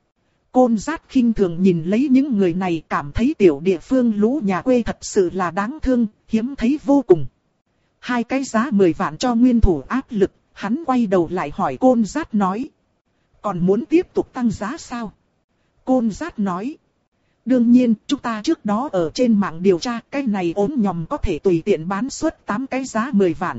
Côn Dát khinh thường nhìn lấy những người này, cảm thấy tiểu địa phương lũ nhà quê thật sự là đáng thương, hiếm thấy vô cùng. Hai cái giá mười vạn cho nguyên thủ áp lực, hắn quay đầu lại hỏi Côn Dát nói. Còn muốn tiếp tục tăng giá sao? Côn Dát nói. Đương nhiên, chúng ta trước đó ở trên mạng điều tra, cái này ốm nhòm có thể tùy tiện bán suất tám cái giá mười vạn.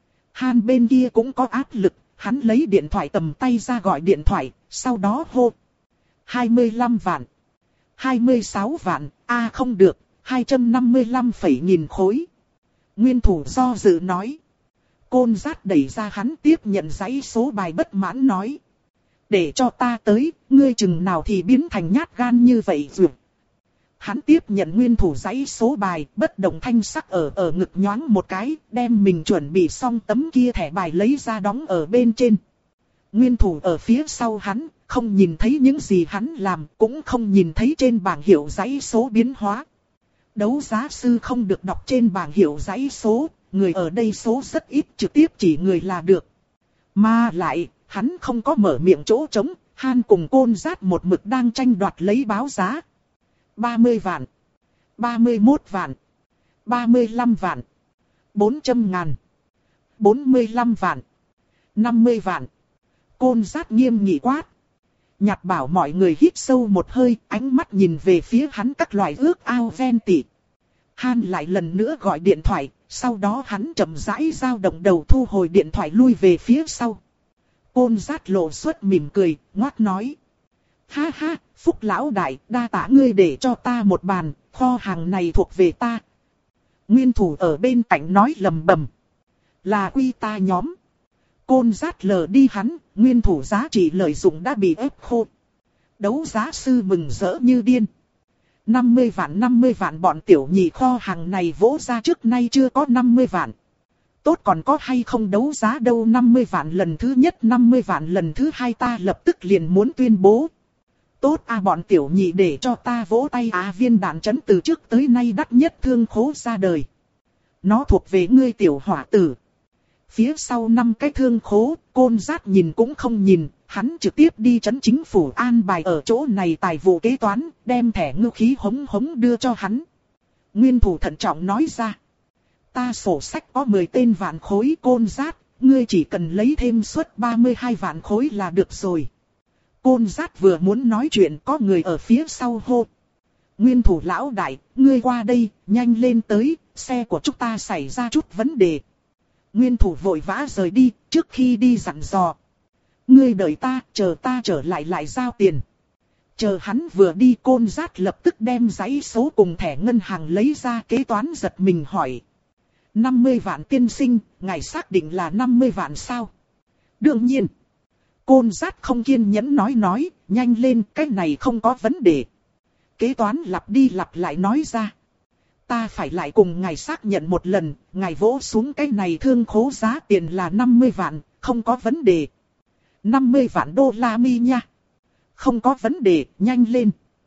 Han bên kia cũng có áp lực, hắn lấy điện thoại cầm tay ra gọi điện thoại, sau đó hô. hai mươi lăm vạn. hai mươi sáu vạn, a à, không được, hai trăm năm mươi lăm phẩy nghìn khối. Nguyên thủ do dự nói. Côn Dát đẩy ra hắn tiếp nhận dãy số bài bất mãn nói. Để cho ta tới, ngươi chừng nào thì biến thành nhát gan như vậy rồi. Hắn tiếp nhận nguyên thủ dãy số bài, bất động thanh sắc ở ở ngực nhoáng một cái, đem mình chuẩn bị xong tấm kia thẻ bài lấy ra đóng ở bên trên. Nguyên thủ ở phía sau hắn, không nhìn thấy những gì hắn làm, cũng không nhìn thấy trên bảng hiệu dãy số biến hóa. Đấu giá sư không được đọc trên bảng hiệu dãy số, người ở đây số rất ít, trực tiếp chỉ người là được. Mà lại, hắn không có mở miệng chỗ trống, Han cùng Côn Dát một mực đang tranh đoạt lấy báo giá. ba mươi vạn, ba mươi mốt vạn, ba mươi lăm vạn, bốn trăm ngàn, bốn mươi lăm vạn, năm mươi vạn. Côn Dát nghiêm nghị quát. Nhạt Bảo mọi người hít sâu một hơi, ánh mắt nhìn về phía hắn các loại ước ao ven tị. Han lại lần nữa gọi điện thoại, sau đó hắn chậm rãi dao động đầu thu hồi điện thoại lui về phía sau. Côn Dát lộ xuất mỉm cười, ngoác nói. Ha ha, Phúc lão đại, đa tạ ngươi để cho ta một bàn, kho hàng này thuộc về ta. Nguyên thủ ở bên cạnh nói lầm bầm. Là quy ta nhóm. Côn Dát lờ đi hắn, nguyên thủ giá trị lợi dụng đã bị ép khô. Đấu giá sư mừng rỡ như điên. năm mươi vạn năm mươi vạn, bọn tiểu nhị kho hàng này vỗ ra trước nay chưa có năm mươi vạn. Tốt, còn có hay không đấu giá đâu, năm mươi vạn lần thứ nhất, năm mươi vạn lần thứ hai, ta lập tức liền muốn tuyên bố. Tốt à, bọn tiểu nhị để cho ta vỗ tay à, viên đạn chấn từ trước tới nay đắt nhất thương khố ra đời. Nó thuộc về ngươi tiểu hỏa tử. Phía sau năm cái thương khố, Côn Dát nhìn cũng không nhìn, hắn trực tiếp đi trấn chính phủ an bài ở chỗ này tài vụ kế toán, đem thẻ ngư khí hống hống đưa cho hắn. Nguyên thủ thận trọng nói ra. Ta sổ sách có mười tên vạn khối, Côn Dát, ngươi chỉ cần lấy thêm suất ba mươi hai vạn khối là được rồi. Côn Dát vừa muốn nói chuyện, có người ở phía sau hô. Nguyên thủ lão đại, ngươi qua đây, nhanh lên tới, xe của chúng ta xảy ra chút vấn đề. Nguyên thủ vội vã rời đi, trước khi đi dặn dò. Ngươi đợi ta, chờ ta trở lại lại giao tiền. Chờ hắn vừa đi, Côn Dát lập tức đem giấy số cùng thẻ ngân hàng lấy ra, kế toán giật mình hỏi. năm mươi vạn tiên sinh, ngài xác định là năm mươi vạn sao? Đương nhiên. Côn Dát không kiên nhẫn nói nói, nhanh lên, cái này không có vấn đề. Kế toán lặp đi lặp lại nói ra. Ta phải lại cùng ngài xác nhận một lần, ngài vỗ xuống cái này thương khố giá tiền là năm mươi vạn, không có vấn đề. năm mươi vạn đô la mi nha. Không có vấn đề, nhanh lên.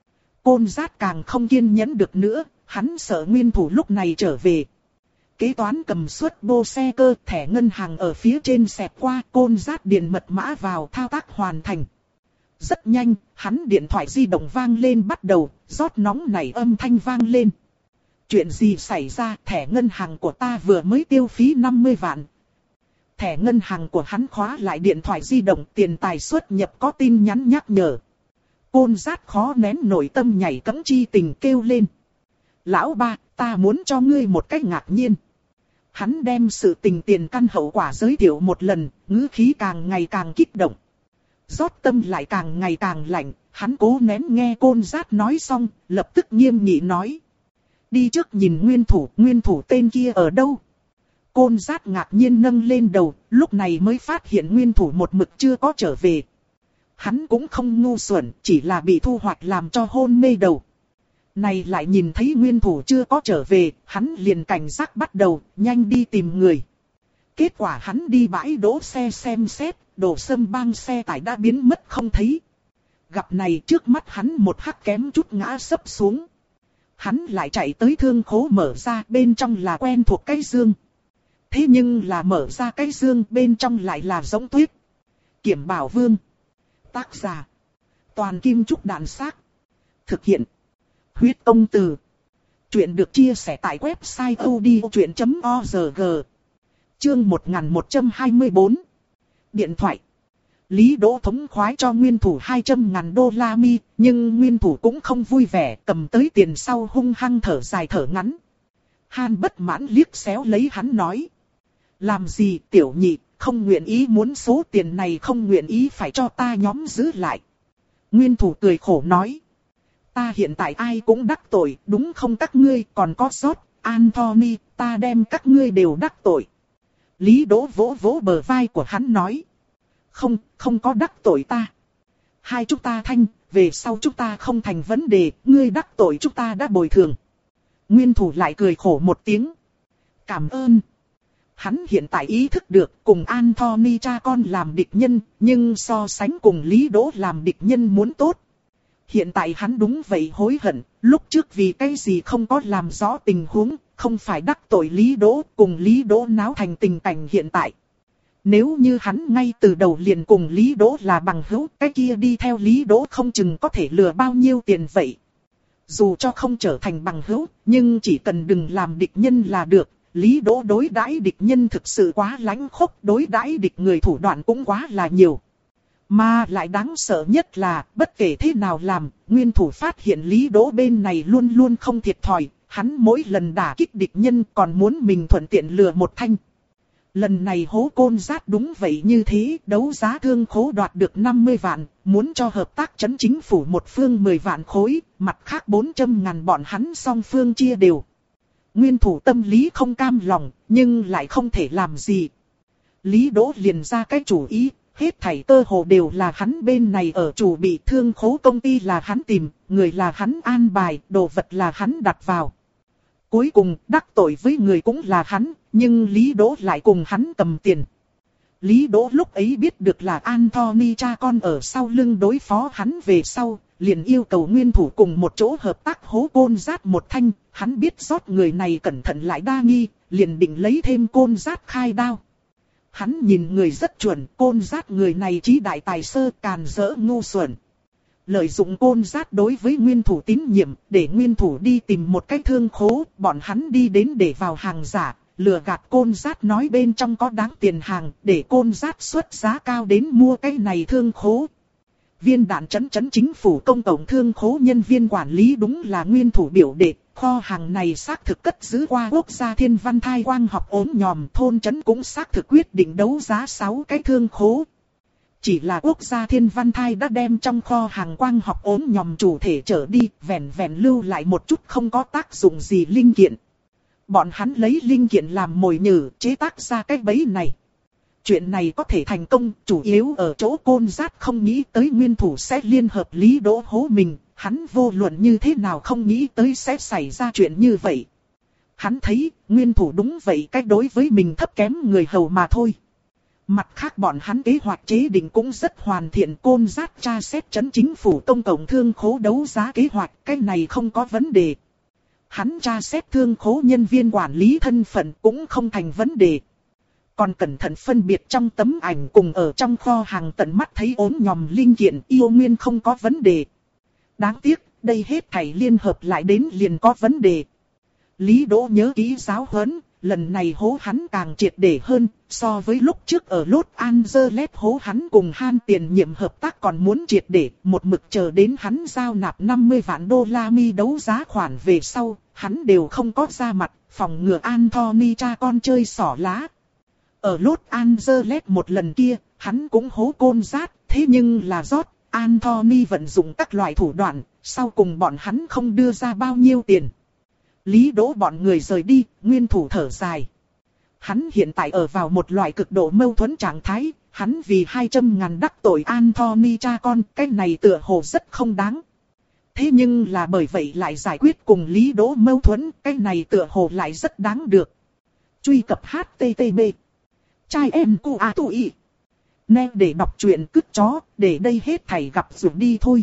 Côn Dát càng không kiên nhẫn được nữa, hắn sợ nguyên thủ lúc này trở về. Kế toán cầm suất bô xe cơ, thẻ ngân hàng ở phía trên xẹt qua, Côn Dát điền mật mã vào, thao tác hoàn thành. Rất nhanh, hắn điện thoại di động vang lên, bắt đầu, rót nóng nảy âm thanh vang lên. Chuyện gì xảy ra, thẻ ngân hàng của ta vừa mới tiêu phí năm mươi vạn. Thẻ ngân hàng của hắn khóa lại điện thoại di động, tiền tài xuất nhập có tin nhắn nhắc nhở. Côn Dát khó nén nội tâm nhảy cẫng chi tình kêu lên. Lão ba, ta muốn cho ngươi một cách ngạc nhiên. Hắn đem sự tình tiền căn hậu quả giới thiệu một lần, ngữ khí càng ngày càng kích động. Rót tâm lại càng ngày càng lạnh, hắn cố nén nghe Côn Dát nói xong, lập tức nghiêm nghị nói. Đi trước nhìn nguyên thủ, nguyên thủ tên kia ở đâu? Côn Dát ngạc nhiên nâng lên đầu, lúc này mới phát hiện nguyên thủ một mực chưa có trở về. Hắn cũng không ngu xuẩn, chỉ là bị thu hoạch làm cho hôn mê đầu. Này lại nhìn thấy nguyên thủ chưa có trở về, hắn liền cảnh giác bắt đầu, nhanh đi tìm người. Kết quả hắn đi bãi đỗ xe xem xét, Đồ Sâm Bang xe tải đã biến mất không thấy. Gặp này trước mắt hắn một hắc kém chút ngã sấp xuống. Hắn lại chạy tới thương khố mở ra, bên trong là quen thuộc cái dương. Thế nhưng là mở ra cái dương, bên trong lại là giống tuyết. Kiểm Bảo Vương. Tác giả. Toàn Kim Trúc Đạn Xác. Thực hiện. Huyết Công Từ. Chuyện được chia sẻ tại website odchuyện chấm org. Chương một nghìn một trăm hai mươi tư. Điện thoại. Lý Đỗ thống khoái cho nguyên thủ hai trăm ngàn đô la mi, nhưng nguyên thủ cũng không vui vẻ, cầm tới tiền sau hung hăng thở dài thở ngắn. Han bất mãn liếc xéo lấy hắn nói. Làm gì tiểu nhị, không nguyện ý muốn số tiền này, không nguyện ý phải cho ta nhóm giữ lại. Nguyên thủ cười khổ nói. Ta hiện tại ai cũng đắc tội, đúng không các ngươi, còn có sót, Anthony, ta đem các ngươi đều đắc tội. Lý Đỗ vỗ vỗ bờ vai của hắn nói. Không, không có đắc tội ta. Hai chúng ta thanh, về sau chúng ta không thành vấn đề, ngươi đắc tội chúng ta đã bồi thường. Nguyên thủ lại cười khổ một tiếng. Cảm ơn. Hắn hiện tại ý thức được cùng Anthony cha con làm địch nhân, nhưng so sánh cùng Lý Đỗ làm địch nhân muốn tốt. Hiện tại hắn đúng vậy hối hận, lúc trước vì cái gì không có làm rõ tình huống, không phải đắc tội Lý Đỗ, cùng Lý Đỗ náo thành tình cảnh hiện tại. Nếu như hắn ngay từ đầu liền cùng Lý Đỗ là bằng hữu, cái kia đi theo Lý Đỗ không chừng có thể lừa bao nhiêu tiền vậy. Dù cho không trở thành bằng hữu, nhưng chỉ cần đừng làm địch nhân là được. Lý Đỗ đối đãi địch nhân thực sự quá lãnh khốc, đối đãi địch người thủ đoạn cũng quá là nhiều. Mà lại đáng sợ nhất là, bất kể thế nào làm, nguyên thủ phát hiện Lý Đỗ bên này luôn luôn không thiệt thòi, hắn mỗi lần đả kích địch nhân còn muốn mình thuận tiện lừa một thanh. Lần này hố côn rát đúng vậy như thế, đấu giá thương khố đoạt được năm mươi vạn, muốn cho hợp tác trấn chính phủ một phương mười vạn khối, mặt khác bốn trăm ngàn bọn hắn song phương chia đều. Nguyên thủ tâm lý không cam lòng, nhưng lại không thể làm gì. Lý Đỗ liền ra cái chủ ý, hết thảy cơ hồ đều là hắn bên này ở chủ bị, thương khố công ty là hắn tìm, người là hắn an bài, đồ vật là hắn đặt vào. Cuối cùng đắc tội với người cũng là hắn, nhưng Lý Đỗ lại cùng hắn cầm tiền. Lý Đỗ lúc ấy biết được là Anthony cha con ở sau lưng đối phó hắn về sau, liền yêu cầu nguyên thủ cùng một chỗ hợp tác hố côn rát một thanh. Hắn biết rót người này cẩn thận lại đa nghi, liền định lấy thêm côn rát khai đao. Hắn nhìn người rất chuẩn, côn rát người này trí đại tài sơ, càn rỡ ngu xuẩn. Lợi dụng côn rát đối với nguyên thủ tín nhiệm, để nguyên thủ đi tìm một cái thương khố, bọn hắn đi đến để vào hàng giả, lừa gạt côn rát nói bên trong có đáng tiền hàng, để côn rát xuất giá cao đến mua cái này thương khố. Viên đạn trấn trấn chính phủ công cộng thương khố nhân viên quản lý đúng là nguyên thủ biểu đệ, kho hàng này xác thực cất giữ qua quốc gia thiên văn thai quang học ốm nhòm, thôn trấn cũng xác thực quyết định đấu giá sáu cái thương khố. Chỉ là quốc gia thiên văn thai đã đem trong kho hàng quang học ốm nhòm chủ thể trở đi, vẹn vẹn lưu lại một chút không có tác dụng gì linh kiện. Bọn hắn lấy linh kiện làm mồi nhử, chế tác ra cái bẫy này. Chuyện này có thể thành công, chủ yếu ở chỗ côn rát không nghĩ tới nguyên thủ sẽ liên hợp Lý Đỗ hố mình, hắn vô luận như thế nào không nghĩ tới sẽ xảy ra chuyện như vậy. Hắn thấy, nguyên thủ đúng vậy, cách đối với mình thấp kém người hầu mà thôi. Mặt khác bọn hắn kế hoạch chế định cũng rất hoàn thiện, côn rát tra xét trấn chính phủ công cộng thương khố đấu giá kế hoạch, cái này không có vấn đề. Hắn tra xét thương khố nhân viên quản lý thân phận cũng không thành vấn đề. Còn cẩn thận phân biệt trong tấm ảnh cùng ở trong kho hàng tận mắt thấy ốm nhòm linh kiện, yêu nguyên không có vấn đề. Đáng tiếc, đây hết thảy liên hợp lại đến liền có vấn đề. Lý Đỗ nhớ kỹ giáo huấn, lần này hố hắn càng triệt để hơn, so với lúc trước ở Los Angeles hố hắn cùng Han tiền nhiệm hợp tác còn muốn triệt để, một mực chờ đến hắn giao nạp năm mươi vạn đô la mi đấu giá khoản về sau, hắn đều không có ra mặt, phòng ngừa Anthony cha con chơi xỏ lá. Ở Los Angeles một lần kia, hắn cũng hố côn rát, thế nhưng là rót, Anthony vận dụng các loại thủ đoạn, sau cùng bọn hắn không đưa ra bao nhiêu tiền. Lý Đỗ bọn người rời đi, nguyên thủ thở dài. hắn hiện tại ở vào một loại cực độ mâu thuẫn trạng thái, hắn vì hai trăm ngàn đắc tội Anthony cha con, cái này tựa hồ rất không đáng. Thế nhưng là bởi vậy lại giải quyết cùng Lý Đỗ mâu thuẫn, cái này tựa hồ lại rất đáng được. Truy cập H T T P Trai em cu a tu y Nè để đọc truyện cứt chó, để đây hết thảy gặp rồi đi thôi.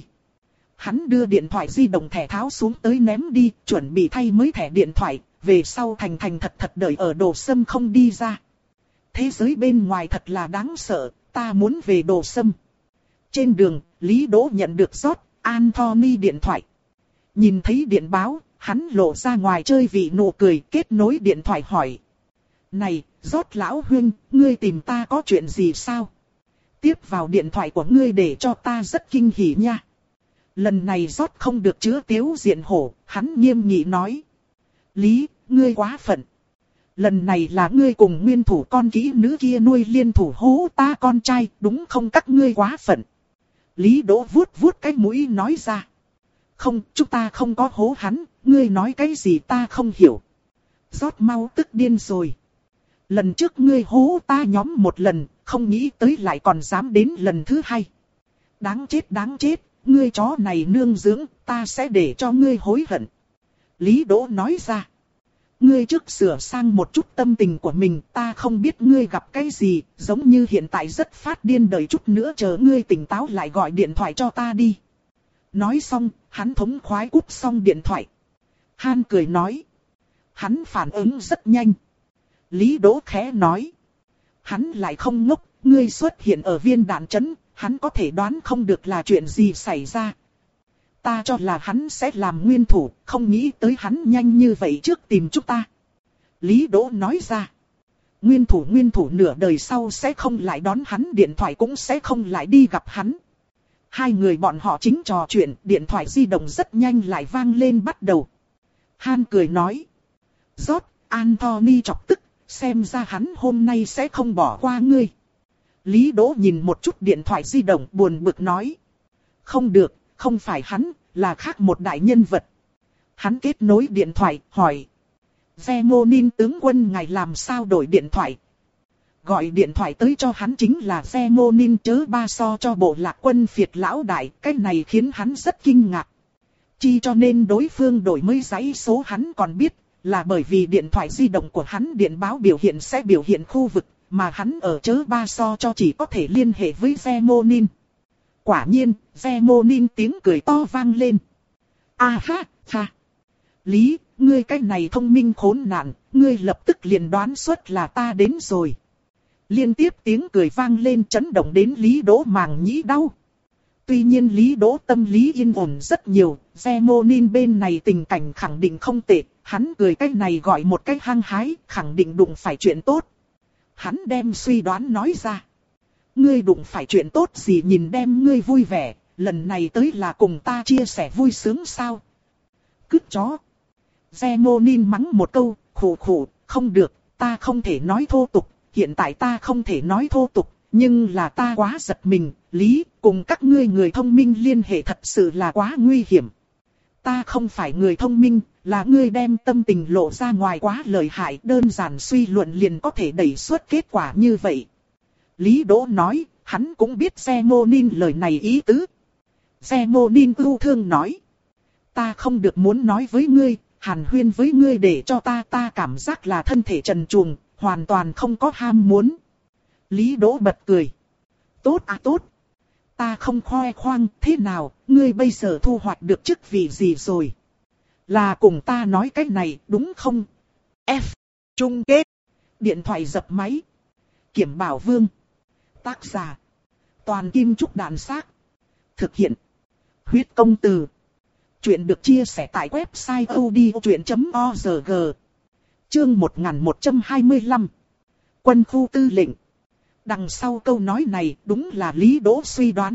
Hắn đưa điện thoại di động thẻ tháo xuống tới ném đi, chuẩn bị thay mới thẻ điện thoại, về sau thành thành thật thật đợi ở Đồ Sâm không đi ra. Thế giới bên ngoài thật là đáng sợ, ta muốn về Đồ Sâm. Trên đường, Lý Đỗ nhận được rót Anthony điện thoại. Nhìn thấy điện báo, hắn lộ ra ngoài chơi vị nụ cười, kết nối điện thoại hỏi. Này, rót lão huynh, ngươi tìm ta có chuyện gì sao? Tiếp vào điện thoại của ngươi để cho ta rất kinh hỉ nha. Lần này rót không được chứa tiếu diện hổ, hắn nghiêm nghị nói. Lý, ngươi quá phận. Lần này là ngươi cùng nguyên thủ con kỹ nữ kia nuôi liên thủ hố ta con trai, đúng không các ngươi quá phận. Lý Đỗ vuốt vuốt cái mũi nói ra. Không, chúng ta không có hố hắn, ngươi nói cái gì ta không hiểu. Rót mau tức điên rồi. Lần trước ngươi hố ta nhóm một lần, không nghĩ tới lại còn dám đến lần thứ hai. Đáng chết đáng chết, ngươi chó này nương dưỡng, ta sẽ để cho ngươi hối hận. Lý Đỗ nói ra. Ngươi trước sửa sang một chút tâm tình của mình, ta không biết ngươi gặp cái gì, giống như hiện tại rất phát điên, đợi chút nữa chờ ngươi tỉnh táo lại gọi điện thoại cho ta đi. Nói xong, hắn thống khoái cúp xong điện thoại. Han cười nói. Hắn phản ứng rất nhanh. Lý Đỗ khẽ nói. Hắn lại không ngốc, ngươi xuất hiện ở viên đạn trấn, hắn có thể đoán không được là chuyện gì xảy ra. Ta cho là hắn sẽ làm nguyên thủ, không nghĩ tới hắn nhanh như vậy trước tìm chúng ta. Lý Đỗ nói ra. Nguyên thủ nguyên thủ nửa đời sau sẽ không lại đón hắn điện thoại cũng sẽ không lại đi gặp hắn. Hai người bọn họ chính trò chuyện, điện thoại di động rất nhanh lại vang lên bắt đầu. Han cười nói. Rót, Anthony chọc tức, xem ra hắn hôm nay sẽ không bỏ qua ngươi. Lý Đỗ nhìn một chút điện thoại di động buồn bực nói. Không được, không phải hắn, là khác một đại nhân vật. Hắn kết nối điện thoại, hỏi. Zemonin tướng quân ngài làm sao đổi điện thoại? Gọi điện thoại tới cho hắn chính là Zemonin chớ ba so cho bộ lạc quân phiệt lão đại, cái này khiến hắn rất kinh ngạc. Chi cho nên đối phương đổi mới dãy số hắn còn biết, là bởi vì điện thoại di động của hắn điện báo biểu hiện sẽ biểu hiện khu vực, mà hắn ở chớ ba so cho chỉ có thể liên hệ với Zemonin. Quả nhiên, Zemonin tiếng cười to vang lên. A ha, ha. Lý, ngươi cái này thông minh khốn nạn, ngươi lập tức liền đoán suốt là ta đến rồi. Liên tiếp tiếng cười vang lên chấn động đến Lý Đỗ màng nhĩ đau. Tuy nhiên Lý Đỗ tâm lý yên ổn rất nhiều, Zemonin bên này tình cảnh khẳng định không tệ, hắn cười cái này gọi một cái hăng hái, khẳng định đụng phải chuyện tốt. Hắn đem suy đoán nói ra. Ngươi đụng phải chuyện tốt gì nhìn đem ngươi vui vẻ, lần này tới là cùng ta chia sẻ vui sướng sao? Cứt chó. Zemonin mắng một câu, khổ khổ, không được, ta không thể nói thô tục, hiện tại ta không thể nói thô tục, nhưng là ta quá giật mình, Lý, cùng các ngươi người thông minh liên hệ thật sự là quá nguy hiểm. Ta không phải người thông minh, là ngươi đem tâm tình lộ ra ngoài quá lợi hại, đơn giản suy luận liền có thể đẩy xuất kết quả như vậy. Lý Đỗ nói, hắn cũng biết Zemonin lời này ý tứ. Zemonin ưu thương nói. Ta không được muốn nói với ngươi, hàn huyên với ngươi để cho ta ta cảm giác là thân thể trần truồng, hoàn toàn không có ham muốn. Lý Đỗ bật cười. Tốt à tốt. Ta không khoe khoang, thế nào, ngươi bây giờ thu hoạch được chức vị gì rồi? Là cùng ta nói cái này, đúng không? F. Chung kết. Điện thoại dập máy. Kiểm Bảo Vương. Tác giả. Toàn Kim Trúc Đàn Xác. Thực hiện. Huyết Công Từ. Chuyện được chia sẻ tại website odchuyện chấm org. Chương một nghìn một trăm hai mươi lăm. Quân khu tư lệnh. Đằng sau câu nói này đúng là Lý Đỗ suy đoán.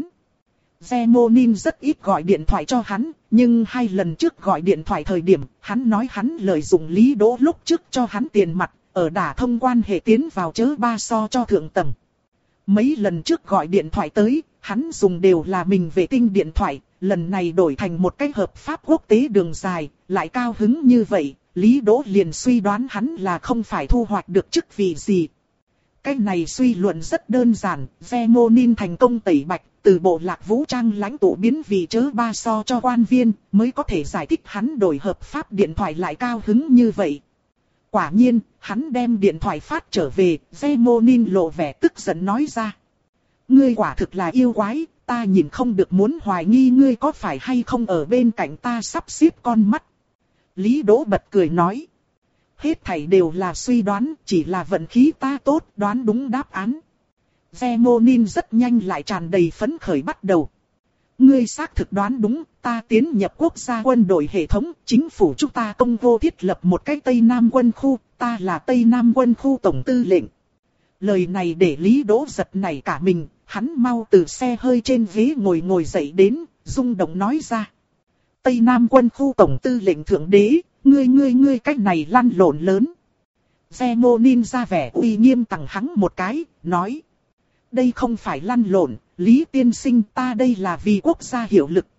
Zemonin rất ít gọi điện thoại cho hắn, nhưng hai lần trước gọi điện thoại thời điểm, hắn nói hắn lợi dụng Lý Đỗ lúc trước cho hắn tiền mặt, ở đả thông quan hệ tiến vào chớ ba so cho thượng tầng. Mấy lần trước gọi điện thoại tới, hắn dùng đều là mình vệ tinh điện thoại, lần này đổi thành một cái hợp pháp quốc tế đường dài, lại cao hứng như vậy, Lý Đỗ liền suy đoán hắn là không phải thu hoạch được chức vị gì. Cái này suy luận rất đơn giản, Zemonin thành công tẩy bạch, từ bộ lạc vũ trang lãnh tụ biến vị chớ ba so cho quan viên, mới có thể giải thích hắn đổi hợp pháp điện thoại lại cao hứng như vậy. Quả nhiên, hắn đem điện thoại phát trở về, Zemonin lộ vẻ tức giận nói ra. Ngươi quả thực là yêu quái, ta nhìn không được muốn hoài nghi ngươi có phải hay không ở bên cạnh ta sắp xếp con mắt. Lý Đỗ bật cười nói. Hết thảy đều là suy đoán, chỉ là vận khí ta tốt, đoán đúng đáp án. Zemonin rất nhanh lại tràn đầy phấn khởi bắt đầu. Ngươi xác thực đoán đúng, ta tiến nhập quốc gia quân đội hệ thống, chính phủ chúng ta Congo thiết lập một cái Tây Nam quân khu, ta là Tây Nam quân khu tổng tư lệnh. Lời này để Lý Đỗ giật nảy cả mình, hắn mau từ xe hơi trên ghế ngồi ngồi dậy đến, rung động nói ra. Tây Nam quân khu tổng tư lệnh thượng đế, ngươi ngươi ngươi cách này lăn lộn lớn. Zemonin ra vẻ uy nghiêm tặng hắn một cái, nói. Đây không phải lăn lộn, Lý tiên sinh, ta đây là vì quốc gia hiệu lực.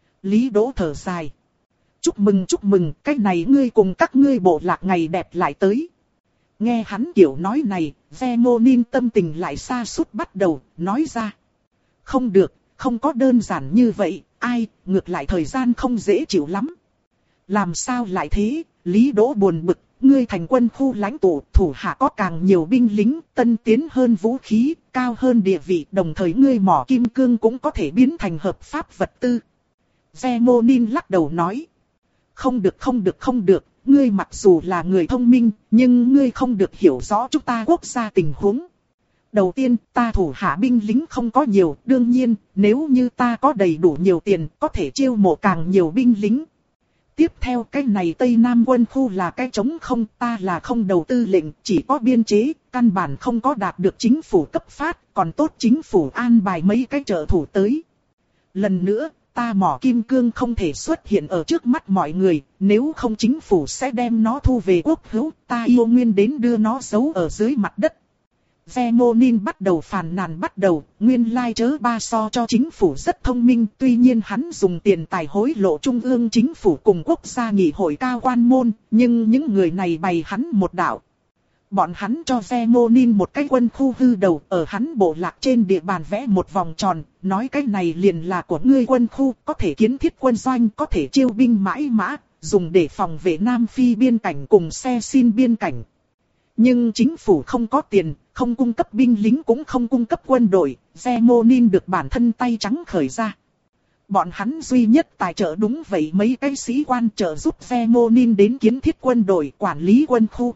Lý Đỗ thở dài. Chúc mừng chúc mừng, cách này ngươi cùng các ngươi bộ lạc ngày đẹp lại tới. Nghe hắn kiểu nói này, Zemonin tâm tình lại sa sút bắt đầu, nói ra. Không được, không có đơn giản như vậy, ai, ngược lại thời gian không dễ chịu lắm. Làm sao lại thế, Lý Đỗ buồn bực, ngươi thành quân khu lãnh tụ, thủ hạ có càng nhiều binh lính, tân tiến hơn vũ khí, cao hơn địa vị, đồng thời ngươi mỏ kim cương cũng có thể biến thành hợp pháp vật tư. Zemonin lắc đầu nói. Không được không được không được, ngươi mặc dù là người thông minh, nhưng ngươi không được hiểu rõ chúng ta quốc gia tình huống. Đầu tiên, ta thủ hạ binh lính không có nhiều, đương nhiên, nếu như ta có đầy đủ nhiều tiền, có thể chiêu mộ càng nhiều binh lính. Tiếp theo cái này Tây Nam quân khu là cái trống không, ta là không đầu tư lệnh, chỉ có biên chế, căn bản không có đạt được chính phủ cấp phát, còn tốt chính phủ an bài mấy cái trợ thủ tới. Lần nữa, ta mỏ kim cương không thể xuất hiện ở trước mắt mọi người, nếu không chính phủ sẽ đem nó thu về quốc hữu, ta yêu nguyên đến đưa nó giấu ở dưới mặt đất. Zemonin bắt đầu phàn nàn bắt đầu, nguyên lai chớ ba so cho chính phủ rất thông minh, tuy nhiên hắn dùng tiền tài hối lộ trung ương chính phủ cùng quốc gia nghị hội cao quan môn, nhưng những người này bày hắn một đạo. Bọn hắn cho Zemonin một cái quân khu hư đầu, ở hắn bộ lạc trên địa bàn vẽ một vòng tròn, nói cái này liền là của ngươi quân khu, có thể kiến thiết quân doanh, có thể chiêu binh mãi mã, dùng để phòng vệ Nam Phi biên cảnh cùng xe xin biên cảnh. Nhưng chính phủ không có tiền, không cung cấp binh lính cũng không cung cấp quân đội, Zemonin được bản thân tay trắng khởi ra. Bọn hắn duy nhất tài trợ đúng vậy mấy cái sĩ quan trợ giúp Zemonin đến kiến thiết quân đội quản lý quân khu.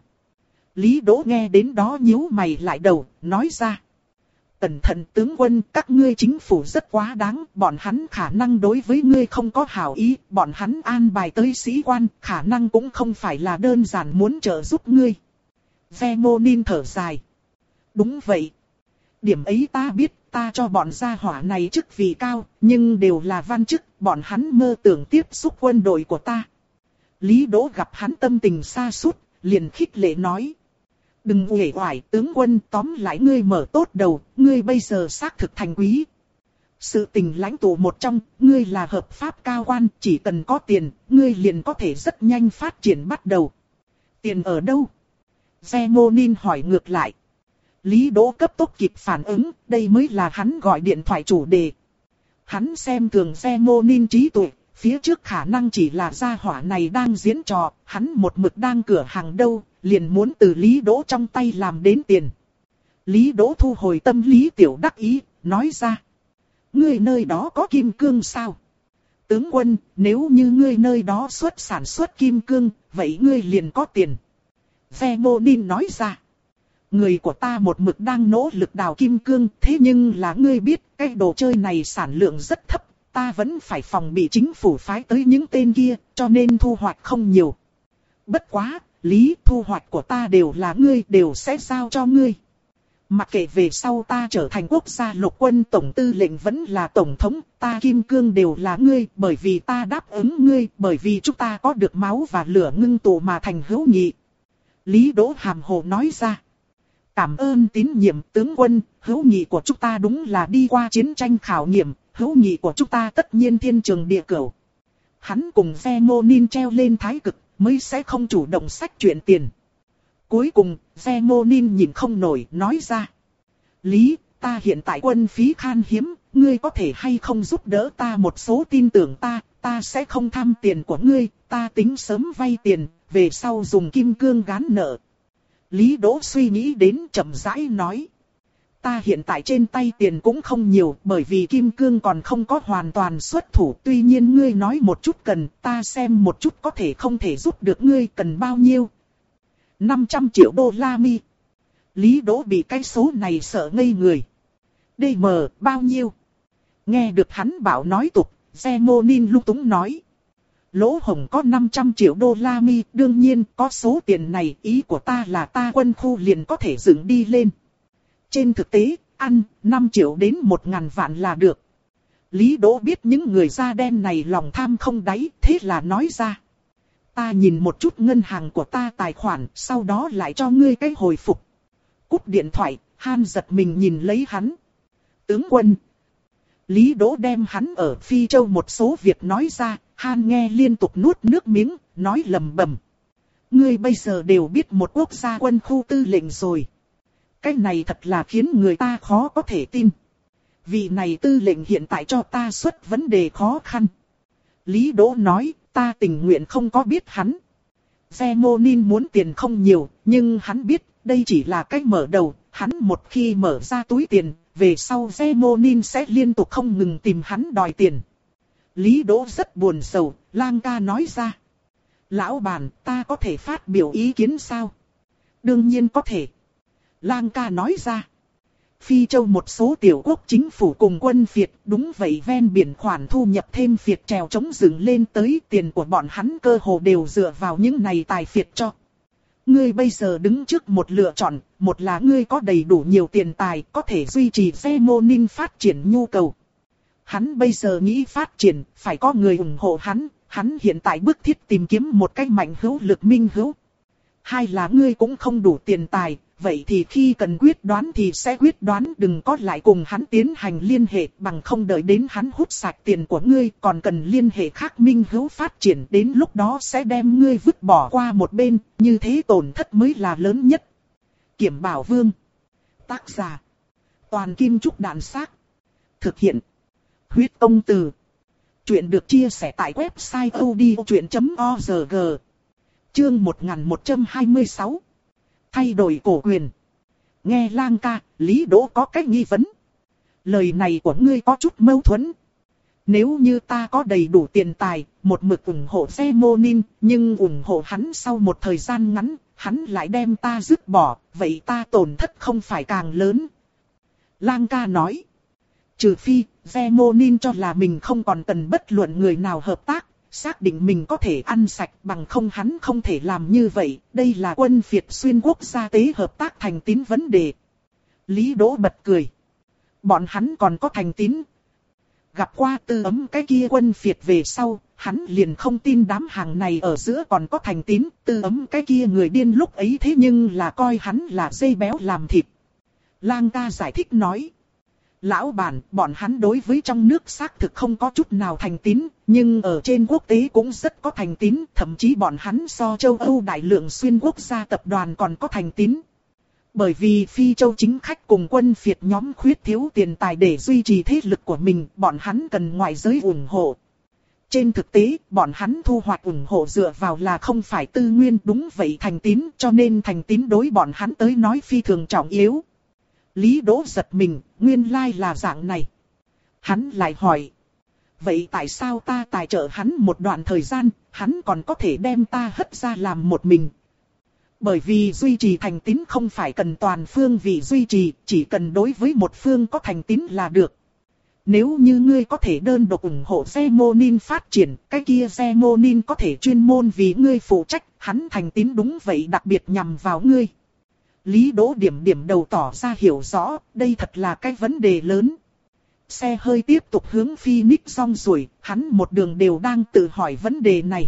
Lý Đỗ nghe đến đó nhíu mày lại đầu, nói ra. Cẩn thận tướng quân, các ngươi chính phủ rất quá đáng, bọn hắn khả năng đối với ngươi không có hảo ý, bọn hắn an bài tới sĩ quan, khả năng cũng không phải là đơn giản muốn trợ giúp ngươi. Zemonin thở dài. Đúng vậy. Điểm ấy ta biết, ta cho bọn gia hỏa này chức vị cao, nhưng đều là văn chức, bọn hắn mơ tưởng tiếp xúc quân đội của ta. Lý Đỗ gặp hắn tâm tình sa sút, liền khích lệ nói. Đừng uể oải tướng quân, tóm lại ngươi mở tốt đầu, ngươi bây giờ xác thực thành quý. Sự tình lãnh tụ một trong, ngươi là hợp pháp cao quan, chỉ cần có tiền, ngươi liền có thể rất nhanh phát triển bắt đầu. Tiền ở đâu? Zemonin hỏi ngược lại. Lý Đỗ cấp tốc kịp phản ứng, đây mới là hắn gọi điện thoại chủ đề. Hắn xem thường Zemonin trí tuệ, phía trước khả năng chỉ là gia hỏa này đang diễn trò, hắn một mực đang cửa hàng đâu, liền muốn từ Lý Đỗ trong tay làm đến tiền. Lý Đỗ thu hồi tâm lý tiểu đắc ý, nói ra. Ngươi nơi đó có kim cương sao? Tướng quân, nếu như ngươi nơi đó xuất sản xuất kim cương, vậy ngươi liền có tiền. Zemonin nói ra. Người của ta một mực đang nỗ lực đào kim cương, thế nhưng là ngươi biết, cái đồ chơi này sản lượng rất thấp, ta vẫn phải phòng bị chính phủ phái tới những tên kia, cho nên thu hoạch không nhiều. Bất quá, Lý, thu hoạch của ta đều là ngươi, đều sẽ giao cho ngươi. Mặc kệ về sau ta trở thành quốc gia lục quân tổng tư lệnh vẫn là tổng thống, ta kim cương đều là ngươi, bởi vì ta đáp ứng ngươi, bởi vì chúng ta có được máu và lửa ngưng tụ mà thành hữu nghị. Lý Đỗ hàm hồ nói ra. Cảm ơn tín nhiệm tướng quân, hữu nghị của chúng ta đúng là đi qua chiến tranh khảo nghiệm, hữu nghị của chúng ta tất nhiên thiên trường địa cửu. Hắn cùng Zemonin treo lên thái cực, mới sẽ không chủ động xách chuyện tiền. Cuối cùng, Zemonin nhìn không nổi, nói ra. Lý, ta hiện tại quân phí khan hiếm, ngươi có thể hay không giúp đỡ ta một số, tin tưởng ta, ta sẽ không tham tiền của ngươi, ta tính sớm vay tiền, về sau dùng kim cương gán nợ. Lý Đỗ suy nghĩ đến chậm rãi nói. Ta hiện tại trên tay tiền cũng không nhiều, bởi vì kim cương còn không có hoàn toàn xuất thủ. Tuy nhiên ngươi nói một chút cần, ta xem một chút có thể không thể giúp được ngươi, cần bao nhiêu. năm trăm triệu đô la mi. Lý Đỗ bị cái số này sợ ngây người. đê em bao nhiêu? Nghe được hắn bảo nói tục, Zemonin lung túng nói. Lỗ hổng có năm trăm triệu đô la mi, đương nhiên có số tiền này, ý của ta là ta quân khu liền có thể dựng đi lên. Trên thực tế, ăn năm triệu đến một ngàn vạn là được. Lý Đỗ biết những người da đen này lòng tham không đáy, thế là nói ra. Ta nhìn một chút ngân hàng của ta tài khoản, sau đó lại cho ngươi cái hồi phục. Cúp điện thoại, Han giật mình nhìn lấy hắn. Tướng quân. Lý Đỗ đem hắn ở Phi Châu một số việc nói ra, Han nghe liên tục nuốt nước miếng, nói lầm bầm. Ngươi bây giờ đều biết một quốc gia quân khu tư lệnh rồi. Cái này thật là khiến người ta khó có thể tin. Vị này tư lệnh hiện tại cho ta xuất vấn đề khó khăn. Lý Đỗ nói, ta tình nguyện không có biết hắn. Zemonin muốn tiền không nhiều, nhưng hắn biết, đây chỉ là cách mở đầu. Hắn một khi mở ra túi tiền, về sau Zemonin sẽ liên tục không ngừng tìm hắn đòi tiền. Lý Đỗ rất buồn sầu, Lang ca nói ra. Lão bản, ta có thể phát biểu ý kiến sao? Đương nhiên có thể. Lang ca nói ra. Phi Châu một số tiểu quốc chính phủ cùng quân phiệt, đúng vậy, ven biển khoản thu nhập thêm phiệt trèo chống dựng lên tới, tiền của bọn hắn cơ hồ đều dựa vào những này tài phiệt cho. Ngươi bây giờ đứng trước một lựa chọn, một là ngươi có đầy đủ nhiều tiền tài, có thể duy trì Zemonin phát triển nhu cầu. Hắn bây giờ nghĩ phát triển, phải có người ủng hộ hắn, hắn hiện tại bức thiết tìm kiếm một cách mạnh hữu lực minh hữu. Hai là ngươi cũng không đủ tiền tài, vậy thì khi cần quyết đoán thì sẽ quyết đoán, đừng có lại cùng hắn tiến hành liên hệ, bằng không đợi đến hắn hút sạch tiền của ngươi, còn cần liên hệ khác minh hữu phát triển, đến lúc đó sẽ đem ngươi vứt bỏ qua một bên, như thế tổn thất mới là lớn nhất. Kiểm Bảo Vương. Tác giả. Toàn Kim Trúc Đạn Xác. Thực hiện. Huyết Công Từ. Chuyện được chia sẻ tại website odchuyện chấm org. Chương một nghìn một trăm hai mươi sáu. Thay đổi cổ quyền. Nghe Lang ca, Lý Đỗ có cách nghi vấn. Lời này của ngươi có chút mâu thuẫn. Nếu như ta có đầy đủ tiền tài, một mực ủng hộ Zemonin, nhưng ủng hộ hắn sau một thời gian ngắn, hắn lại đem ta dứt bỏ, vậy ta tổn thất không phải càng lớn. Lang ca nói. Trừ phi, Zemonin cho là mình không còn cần bất luận người nào hợp tác. Xác định mình có thể ăn sạch, bằng không hắn không thể làm như vậy, đây là quân phiệt xuyên quốc gia tế hợp tác thành tín vấn đề. Lý Đỗ bật cười. Bọn hắn còn có thành tín. Gặp qua Tư Ấm cái kia quân phiệt về sau, hắn liền không tin đám hàng này ở giữa còn có thành tín. Tư Ấm cái kia người điên lúc ấy thế nhưng là coi hắn là dây béo làm thịt. Lang ca giải thích nói. Lão bản, bọn hắn đối với trong nước xác thực không có chút nào thành tín, nhưng ở trên quốc tế cũng rất có thành tín, thậm chí bọn hắn so châu Âu đại lượng xuyên quốc gia tập đoàn còn có thành tín. Bởi vì Phi Châu chính khách cùng quân phiệt nhóm khuyết thiếu tiền tài để duy trì thế lực của mình, bọn hắn cần ngoại giới ủng hộ. Trên thực tế, bọn hắn thu hoạch ủng hộ dựa vào là không phải tư nguyên, đúng vậy, thành tín, cho nên thành tín đối bọn hắn tới nói phi thường trọng yếu. Lý Đỗ giật mình, nguyên lai là dạng này. Hắn lại hỏi. Vậy tại sao ta tài trợ hắn một đoạn thời gian, hắn còn có thể đem ta hất ra làm một mình? Bởi vì duy trì thành tín không phải cần toàn phương vị duy trì, chỉ cần đối với một phương có thành tín là được. Nếu như ngươi có thể đơn độc ủng hộ Zemonin phát triển, cái kia Zemonin có thể chuyên môn vì ngươi phụ trách, hắn thành tín đúng vậy đặc biệt nhằm vào ngươi. Lý Đỗ điểm điểm đầu tỏ ra hiểu rõ, đây thật là cái vấn đề lớn. Xe hơi tiếp tục hướng Phoenix rong ruổi, hắn một đường đều đang tự hỏi vấn đề này.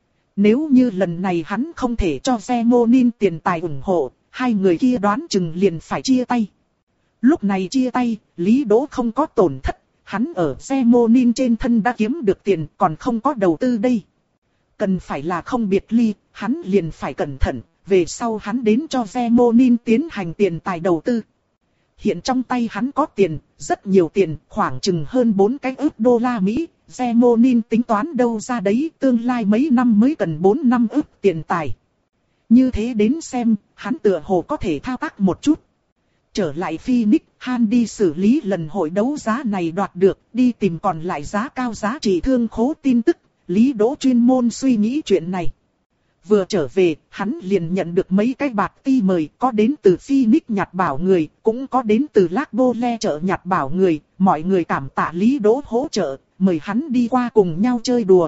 Nếu như lần này hắn không thể cho Zemonin tiền tài ủng hộ, hai người kia đoán chừng liền phải chia tay. Lúc này chia tay, Lý Đỗ không có tổn thất, hắn ở Zemonin trên thân đã kiếm được tiền còn không có đầu tư đây. cần phải là không biệt ly, hắn liền phải cẩn thận, về sau hắn đến cho Zemonin tiến hành tiền tài đầu tư. Hiện trong tay hắn có tiền, rất nhiều tiền, khoảng chừng hơn bốn cái ức đô la Mỹ, Zemonin tính toán đâu ra đấy, tương lai mấy năm mới cần bốn năm ức tiền tài. Như thế đến xem, hắn tựa hồ có thể thao tác một chút. Trở lại Phoenix, Han đi xử lý lần hội đấu giá này đoạt được, đi tìm còn lại giá cao giá trị thương khố tin tức, Lý Đỗ chuyên môn suy nghĩ chuyện này. Vừa trở về, hắn liền nhận được mấy cái bạc ti mời, có đến từ Phoenix nhặt bảo người, cũng có đến từ Lagole chợ nhặt bảo người, mọi người cảm tạ Lý Đỗ hỗ trợ, mời hắn đi qua cùng nhau chơi đùa.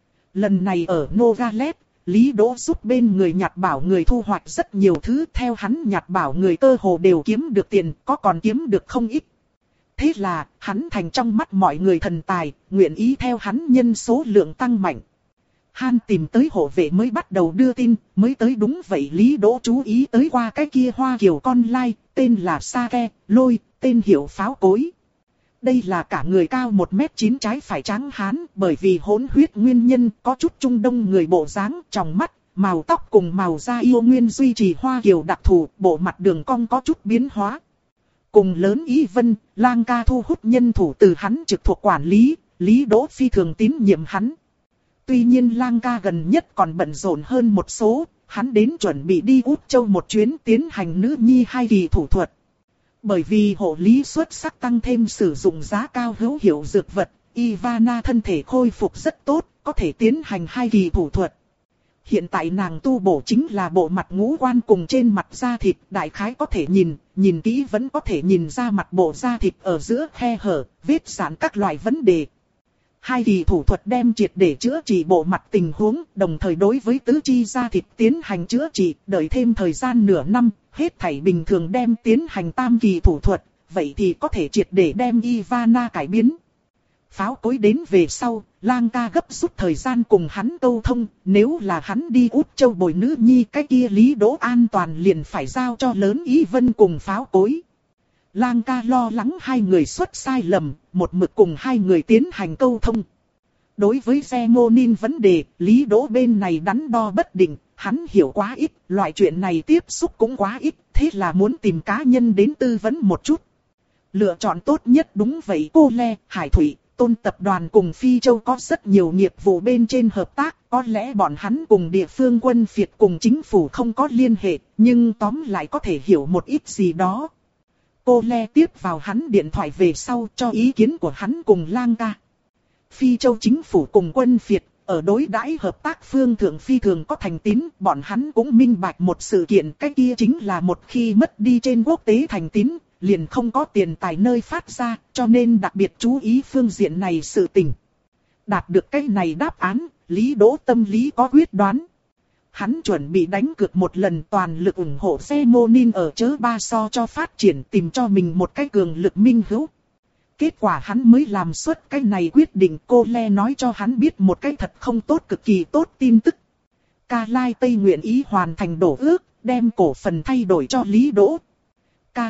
Lần này ở Nogales, Lý Đỗ giúp bên người nhặt bảo người thu hoạch rất nhiều thứ, theo hắn nhặt bảo người cơ hồ đều kiếm được tiền, có còn kiếm được không ít. Thế là, hắn thành trong mắt mọi người thần tài, nguyện ý theo hắn nhân số lượng tăng mạnh. Han tìm tới hộ vệ mới bắt đầu đưa tin, mới tới đúng vậy Lý Đỗ chú ý tới qua cái kia hoa kiều con lai, tên là Sake, Lôi, tên hiệu pháo cối. Đây là cả người cao một mét chín trái phải trắng hán, bởi vì hỗn huyết nguyên nhân có chút Trung Đông người bộ dáng, tròng mắt, màu tóc cùng màu da yêu nguyên duy trì hoa kiều đặc thù, bộ mặt đường cong có chút biến hóa. Cùng lớn Ý Vân, Lang Ca thu hút nhân thủ từ hắn trực thuộc quản lý, Lý Đỗ phi thường tín nhiệm hắn. Tuy nhiên Lang Ca gần nhất còn bận rộn hơn một số, hắn đến chuẩn bị đi Út Châu một chuyến tiến hành nữ nhi hai kỳ thủ thuật. Bởi vì hộ lý xuất sắc tăng thêm sử dụng giá cao hữu hiệu dược vật, Ivana thân thể khôi phục rất tốt, có thể tiến hành hai kỳ thủ thuật. Hiện tại nàng tu bổ chính là bộ mặt ngũ quan cùng trên mặt da thịt, đại khái có thể nhìn, nhìn kỹ vẫn có thể nhìn ra mặt bộ da thịt ở giữa khe hở, vết rạn các loại vấn đề. Hai kỳ thủ thuật đem triệt để chữa trị bộ mặt tình huống, đồng thời đối với tứ chi da thịt tiến hành chữa trị, đợi thêm thời gian nửa năm, hết thảy bình thường đem tiến hành tam kỳ thủ thuật, vậy thì có thể triệt để đem Ivana cải biến. Pháo cối đến về sau, Lang Ca gấp rút thời gian cùng hắn câu thông, nếu là hắn đi Út Châu bồi nữ nhi cái kia Lý Đỗ an toàn liền phải giao cho lớn Ý Vân cùng pháo cối. Lang Ca lo lắng hai người xuất sai lầm, một mực cùng hai người tiến hành câu thông. Đối với Zemonin vấn đề, Lý Đỗ bên này đắn đo bất định, hắn hiểu quá ít, loại chuyện này tiếp xúc cũng quá ít, thế là muốn tìm cá nhân đến tư vấn một chút. Lựa chọn tốt nhất đúng vậy cô Le, Hải Thủy, Tôn tập đoàn cùng Phi Châu có rất nhiều nghiệp vụ bên trên hợp tác, có lẽ bọn hắn cùng địa phương quân phiệt cùng chính phủ không có liên hệ, nhưng tóm lại có thể hiểu một ít gì đó. Cô Le tiếp vào hắn điện thoại về sau cho ý kiến của hắn cùng Lang Ca. Phi Châu chính phủ cùng quân phiệt, ở đối đãi hợp tác phương thượng phi thường có thành tín, bọn hắn cũng minh bạch một sự kiện, cái kia chính là một khi mất đi trên quốc tế thành tín, liền không có tiền tài nơi phát ra, cho nên đặc biệt chú ý phương diện này sự tình. Đạt được cái này đáp án, Lý Đỗ tâm lý có quyết đoán. Hắn chuẩn bị đánh cược một lần toàn lực ủng hộ Zemonin ở chớ ba so cho phát triển, tìm cho mình một cái cường lực minh hữu. Kết quả hắn mới làm suốt cái này quyết định, cô Le nói cho hắn biết một cái thật không tốt cực kỳ tốt tin tức. Ca Lai Tây nguyện ý hoàn thành đổ ước, đem cổ phần thay đổi cho Lý Đỗ. Ca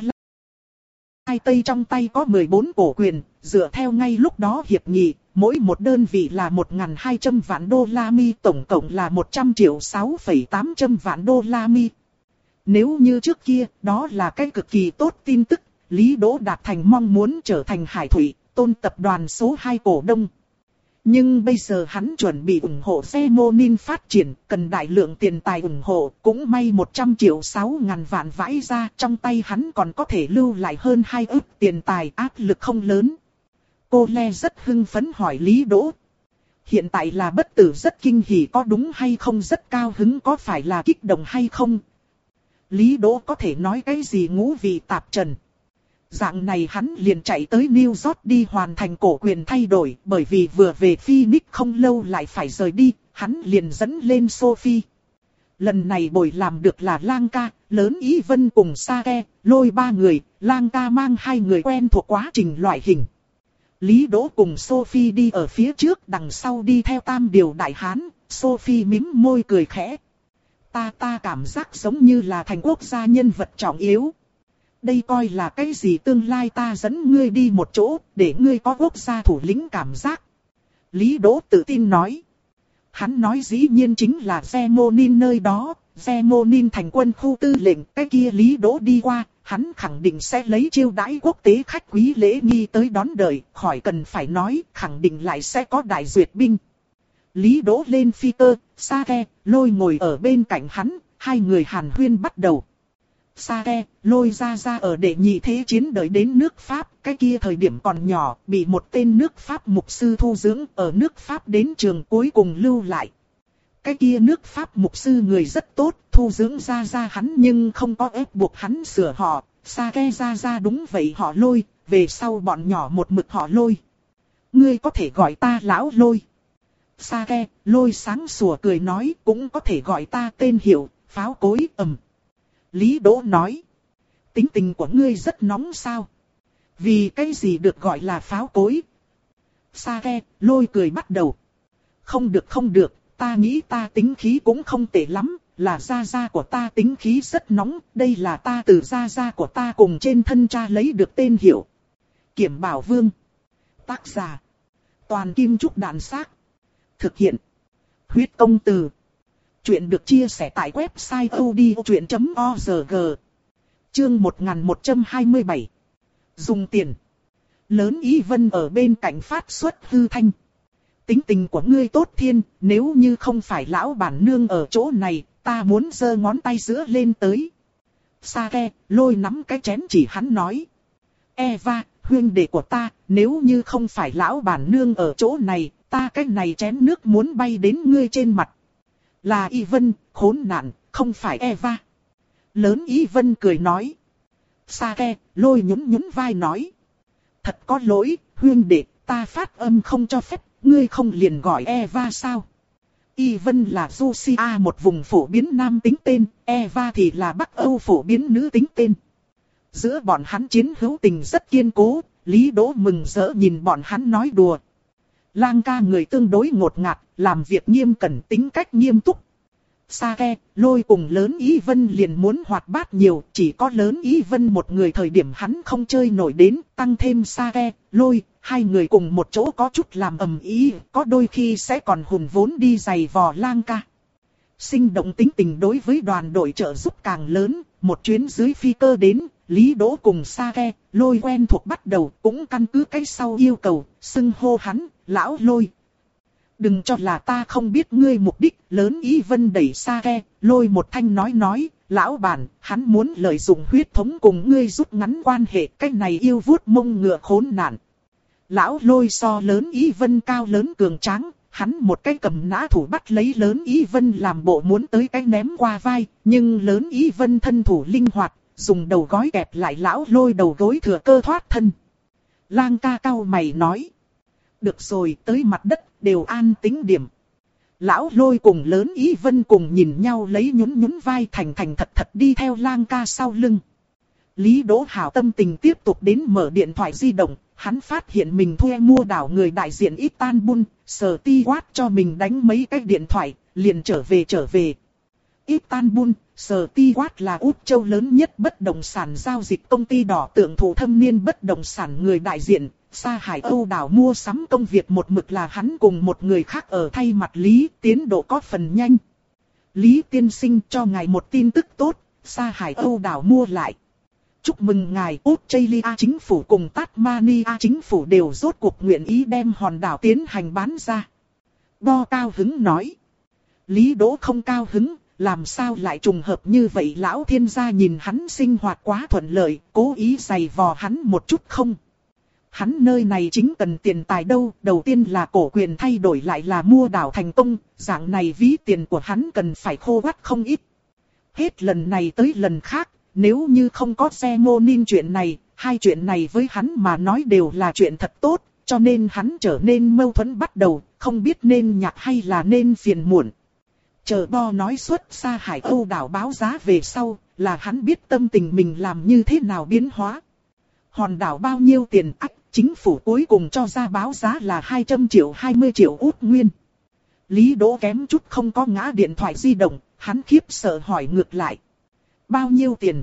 Lai Tây trong tay có mười bốn cổ quyền, dựa theo ngay lúc đó hiệp nghị, mỗi một đơn vị là một nghìn hai trăm vạn đô la Mi, tổng cộng là một trăm triệu sáu phẩy tám trăm vạn đô la Mi. Nếu như trước kia, đó là cái cực kỳ tốt tin tức, Lý Đỗ đạt thành mong muốn trở thành Hải Thủy, Tôn tập đoàn số hai cổ đông. Nhưng bây giờ hắn chuẩn bị ủng hộ Zemonin phát triển, cần đại lượng tiền tài ủng hộ, cũng may một trăm triệu sáu ngàn vạn vãi ra, trong tay hắn còn có thể lưu lại hơn hai ức tiền tài, áp lực không lớn. Cô Le rất hưng phấn hỏi Lý Đỗ. Hiện tại là bất tử rất kinh hỉ có đúng hay không, rất cao hứng có phải là kích động hay không? Lý Đỗ có thể nói cái gì ngũ vị tạp trần. Dạng này hắn liền chạy tới New York đi hoàn thành cổ quyền thay đổi, bởi vì vừa về Phoenix không lâu lại phải rời đi, hắn liền dẫn lên Sophie. Lần này bồi làm được là Lang Ca, lớn Ý Vân cùng Sake, Lôi ba người, Lang Ca mang hai người quen thuộc quá trình loại hình. Lý Đỗ cùng Sophie đi ở phía trước, đằng sau đi theo tam điều đại hán, Sophie mím môi cười khẽ. Ta ta cảm giác giống như là thành quốc gia nhân vật trọng yếu. Đây coi là cái gì, tương lai ta dẫn ngươi đi một chỗ, để ngươi có quốc gia thủ lĩnh cảm giác. Lý Đỗ tự tin nói. Hắn nói dĩ nhiên chính là Zemonin nơi đó, Zemonin thành quân khu tư lệnh, cái kia Lý Đỗ đi qua, hắn khẳng định sẽ lấy chiêu đãi quốc tế khách quý lễ nghi tới đón đợi, khỏi cần phải nói, khẳng định lại sẽ có đại duyệt binh. Lý Đỗ lên phi cơ, Sake, Lôi ngồi ở bên cạnh hắn, hai người hàn huyên bắt đầu. Sake, Lôi ra ra ở đệ nhị thế chiến đợi đến nước Pháp, cái kia thời điểm còn nhỏ, bị một tên nước Pháp mục sư thu dưỡng ở nước Pháp đến trường cuối cùng lưu lại. Cái kia nước Pháp mục sư người rất tốt, thu dưỡng ra ra hắn nhưng không có ép buộc hắn sửa họ. Sake ra ra đúng vậy họ Lôi, về sau bọn nhỏ một mực họ Lôi. Ngươi có thể gọi ta lão Lôi. Sake, Lôi sáng sủa cười nói, cũng có thể gọi ta tên hiệu, pháo cối ầm. Lý Đỗ nói, tính tình của ngươi rất nóng sao? Vì cái gì được gọi là pháo cối? Sake, Lôi cười bắt đầu. Không được không được, ta nghĩ ta tính khí cũng không tệ lắm, là gia gia của ta tính khí rất nóng, đây là ta từ gia gia của ta cùng trên thân cha lấy được tên hiệu. Kiểm Bảo Vương. Tác giả. Toàn Kim Trúc Đàn Xác. Thực hiện. Huyết Công Từ. Chuyện được chia sẻ tại website odchuyện chấm org. Chương một nghìn một trăm hai mươi bảy. Dùng tiền. Lớn Ý Vân ở bên cạnh phát xuất hư thanh. Tính tình của ngươi tốt thiên, nếu như không phải lão bản nương ở chỗ này, ta muốn giơ ngón tay giữa lên tới. Sake, Lôi nắm cái chén chỉ hắn nói. Eva, huynh đệ của ta, nếu như không phải lão bản nương ở chỗ này, ta cái này chén nước muốn bay đến ngươi trên mặt. Là Y Vân, khốn nạn, không phải Eva. Lớn Y Vân cười nói. Sake, Lôi nhún nhún vai nói. Thật có lỗi, huynh đệ, ta phát âm không cho phép, ngươi không liền gọi Eva sao? Y Vân là Russia một vùng phổ biến nam tính tên, Eva thì là Bắc Âu phổ biến nữ tính tên. Giữa bọn hắn chiến hữu tình rất kiên cố, Lý Đỗ mừng rỡ nhìn bọn hắn nói đùa. Lang ca người tương đối ngột ngạt, làm việc nghiêm cẩn, tính cách nghiêm túc. Sake, Lôi cùng Lớn Ý Vân liền muốn hoạt bát nhiều, chỉ có Lớn Ý Vân một người thời điểm hắn không chơi nổi đến, tăng thêm Sake, Lôi, hai người cùng một chỗ có chút làm ầm ĩ, có đôi khi sẽ còn hùn vốn đi giày vò Lang ca. Sinh động tính tình đối với đoàn đội trợ giúp càng lớn, một chuyến dưới phi cơ đến, Lý Đỗ cùng Sake, Lôi quen thuộc bắt đầu, cũng căn cứ cái sau yêu cầu, xưng hô hắn, lão Lôi. Đừng cho là ta không biết ngươi mục đích, Lớn Ý Vân đẩy Sake, Lôi một thanh nói nói, lão bản, hắn muốn lợi dụng huyết thống cùng ngươi rút ngắn quan hệ, cái này yêu vuốt mông ngựa khốn nạn. Lão Lôi so Lớn Ý Vân cao lớn cường tráng, hắn một cái cầm nã thủ bắt lấy Lớn Ý Vân làm bộ muốn tới cái ném qua vai, nhưng Lớn Ý Vân thân thủ linh hoạt, dùng đầu gói kẹp lại lão Lôi đầu gối thừa cơ thoát thân. Lang ca cao mày nói. Được rồi, tới mặt đất, đều an tĩnh điểm. Lão Lôi cùng Lớn Ý Vân cùng nhìn nhau lấy nhún nhún vai thành thành thật thật đi theo Lang ca sau lưng. Lý Đỗ hảo tâm tình tiếp tục đến mở điện thoại di động, hắn phát hiện mình thuê mua đảo người đại diện Istanbul, Sở Ti Quát cho mình đánh mấy cái điện thoại, liền trở về trở về. Istanbul, Sở Ti Quát là Úc Châu lớn nhất bất động sản giao dịch công ty đỏ tượng thủ thâm niên bất động sản người đại diện. Sa Hải Âu đảo mua sắm công việc một mực là hắn cùng một người khác ở thay mặt Lý, tiến độ có phần nhanh. Lý tiên sinh cho ngài một tin tức tốt, Sa Hải Âu đảo mua lại. Chúc mừng ngài, Australia chính phủ cùng Tasmania chính phủ đều rốt cuộc nguyện ý đem hòn đảo tiến hành bán ra. Bo cao hứng nói. Lý Đỗ không cao hứng, làm sao lại trùng hợp như vậy, lão thiên gia nhìn hắn sinh hoạt quá thuận lợi, cố ý giày vò hắn một chút không. Hắn nơi này chính cần tiền tài đâu, đầu tiên là cổ quyền thay đổi lại là mua đảo thành công, dạng này ví tiền của hắn cần phải khô quắt không ít. Hết lần này tới lần khác, nếu như không có Zemonin chuyện này, hai chuyện này với hắn mà nói đều là chuyện thật tốt, cho nên hắn trở nên mâu thuẫn bắt đầu, không biết nên nhạc hay là nên phiền muộn. Chờ Bo nói xuất Sa Hải Âu đảo báo giá về sau, là hắn biết tâm tình mình làm như thế nào biến hóa. Hòn đảo bao nhiêu tiền ách, chính phủ cuối cùng cho ra báo giá là hai trăm triệu hai mươi triệu út nguyên. Lý Đỗ kém chút không có ngã điện thoại di động, hắn khiếp sợ hỏi ngược lại. Bao nhiêu tiền?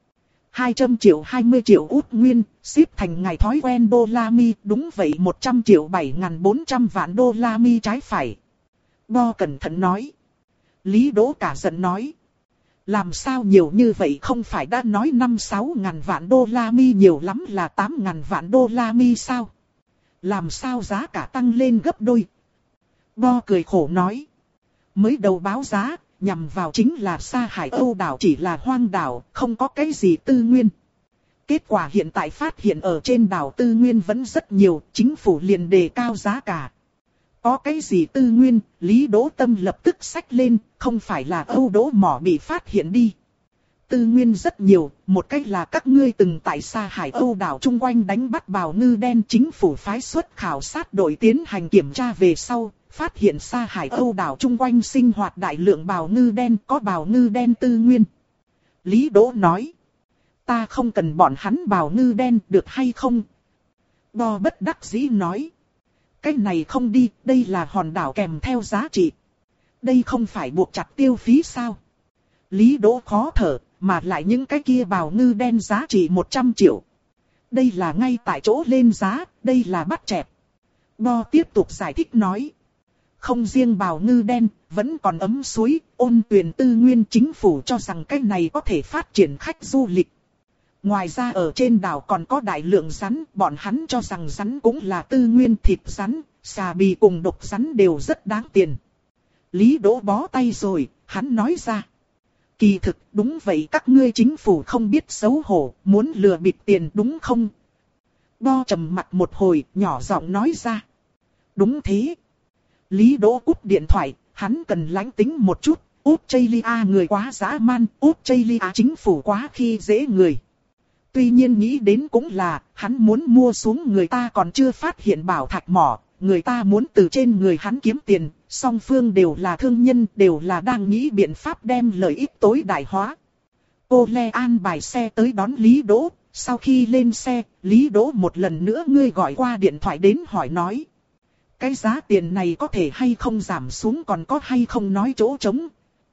hai trăm triệu hai mươi triệu út nguyên, xếp thành ngày thói quen đô la mi, đúng vậy một trăm triệu bảy nghìn bốn trăm vạn đô la mi trái phải. Bo cẩn thận nói. Lý Đỗ cả giận nói. Làm sao nhiều như vậy, không phải đã nói năm sáu ngàn vạn đô la mi, nhiều lắm là tám ngàn vạn đô la mi sao? Làm sao giá cả tăng lên gấp đôi? Bo cười khổ nói. Mới đầu báo giá, nhằm vào chính là Sa Hải Âu đảo chỉ là hoang đảo, không có cái gì tư nguyên. Kết quả hiện tại phát hiện ở trên đảo tư nguyên vẫn rất nhiều, chính phủ liền đề cao giá cả. Có cái gì tư nguyên, Lý Đỗ tâm lập tức xách lên, không phải là Âu đỗ mỏ bị phát hiện đi. Tư nguyên rất nhiều, một cách là các ngươi từng tại Sa Hải Âu đảo chung quanh đánh bắt bào ngư đen, chính phủ phái xuất khảo sát đội tiến hành kiểm tra về sau, phát hiện Sa Hải Âu đảo chung quanh sinh hoạt đại lượng bào ngư đen, có bào ngư đen tư nguyên. Lý Đỗ nói, ta không cần bọn hắn bào ngư đen, được hay không? Bo bất đắc dĩ nói, cái này không đi, đây là hòn đảo kèm theo giá trị. Đây không phải buộc chặt tiêu phí sao? Lý Đỗ khó thở, mà lại những cái kia bào ngư đen giá trị một trăm triệu. Đây là ngay tại chỗ lên giá, đây là bắt chẹt. Bo tiếp tục giải thích nói. Không riêng bào ngư đen, vẫn còn ấm suối, ôn tuyền tư nguyên, chính phủ cho rằng cái này có thể phát triển khách du lịch. Ngoài ra ở trên đảo còn có đại lượng rắn, bọn hắn cho rằng rắn cũng là tư nguyên, thịt rắn, xà bì cùng độc rắn đều rất đáng tiền. Lý Đỗ bó tay rồi, hắn nói ra. Kỳ thực, đúng vậy, các ngươi chính phủ không biết xấu hổ, muốn lừa bịp tiền đúng không? Bo trầm mặt một hồi, nhỏ giọng nói ra. Đúng thế. Lý Đỗ cúp điện thoại, hắn cần lánh tính một chút, Australia người quá dã man, Australia chính phủ quá khi dễ người. Tuy nhiên nghĩ đến cũng là, hắn muốn mua xuống người ta còn chưa phát hiện bảo thạch mỏ, người ta muốn từ trên người hắn kiếm tiền, song phương đều là thương nhân, đều là đang nghĩ biện pháp đem lợi ích tối đại hóa. Cô Lê an bài xe tới đón Lý Đỗ, sau khi lên xe, Lý Đỗ một lần nữa ngươi gọi qua điện thoại đến hỏi nói. Cái giá tiền này có thể hay không giảm xuống, còn có hay không nói chỗ trống.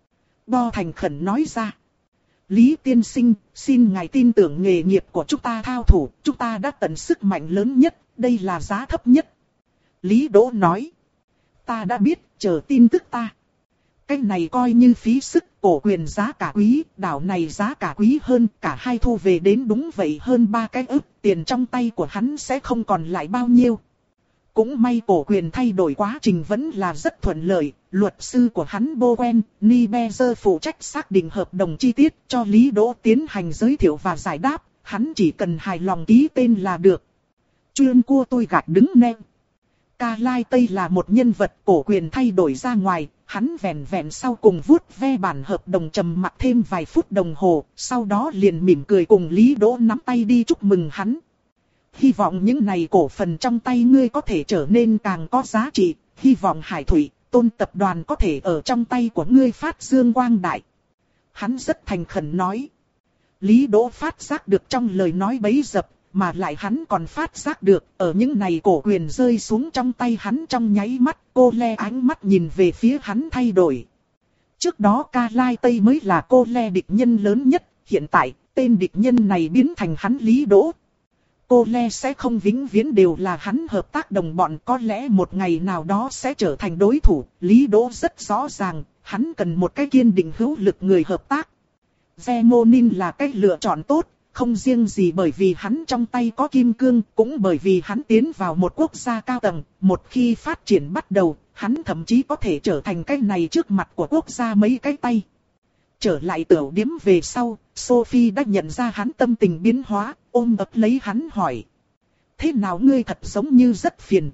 Bo thành khẩn nói ra. Lý tiên sinh, xin ngài tin tưởng nghề nghiệp của chúng ta thao thủ, chúng ta đã tận sức mạnh lớn nhất, đây là giá thấp nhất. Lý Đỗ nói. Ta đã biết, chờ tin tức ta. Cái này coi như phí sức, cổ quyền giá cả quý, đảo này giá cả quý hơn, cả hai thu về đến đúng vậy hơn ba cái ức, tiền trong tay của hắn sẽ không còn lại bao nhiêu. Cũng may cổ quyền thay đổi quá trình vẫn là rất thuận lợi, luật sư của hắn Bowen, Niebuhr phụ trách xác định hợp đồng chi tiết cho Lý Đỗ tiến hành giới thiệu và giải đáp, hắn chỉ cần hài lòng ký tên là được. Chuyên cua tôi gạt đứng nem. Ca Lai Tây là một nhân vật cổ quyền thay đổi ra ngoài, hắn vẹn vẹn sau cùng vuốt ve bản hợp đồng trầm mặc thêm vài phút đồng hồ, sau đó liền mỉm cười cùng Lý Đỗ nắm tay đi chúc mừng hắn. Hy vọng những này cổ phần trong tay ngươi có thể trở nên càng có giá trị, hy vọng Hải Thủy, Tôn tập đoàn có thể ở trong tay của ngươi phát dương quang đại. Hắn rất thành khẩn nói. Lý Đỗ phát giác được trong lời nói bấy dập, mà lại hắn còn phát giác được, ở những này cổ quyền rơi xuống trong tay hắn trong nháy mắt, cô Lê ánh mắt nhìn về phía hắn thay đổi. Trước đó Ca Lai Tây mới là cô Lê địch nhân lớn nhất, hiện tại, tên địch nhân này biến thành hắn Lý Đỗ. Cô Lê sẽ không vĩnh viễn đều là hắn hợp tác đồng bọn, có lẽ một ngày nào đó sẽ trở thành đối thủ. Lý Đỗ rất rõ ràng, hắn cần một cái kiên định hữu lực người hợp tác. Zemonin là cách lựa chọn tốt, không riêng gì bởi vì hắn trong tay có kim cương, cũng bởi vì hắn tiến vào một quốc gia cao tầng. Một khi phát triển bắt đầu, hắn thậm chí có thể trở thành cái này trước mặt của quốc gia mấy cái tay. Trở lại tửu điếm về sau, Sophie đã nhận ra hắn tâm tình biến hóa, ôm ấp lấy hắn hỏi. Thế nào ngươi thật giống như rất phiền.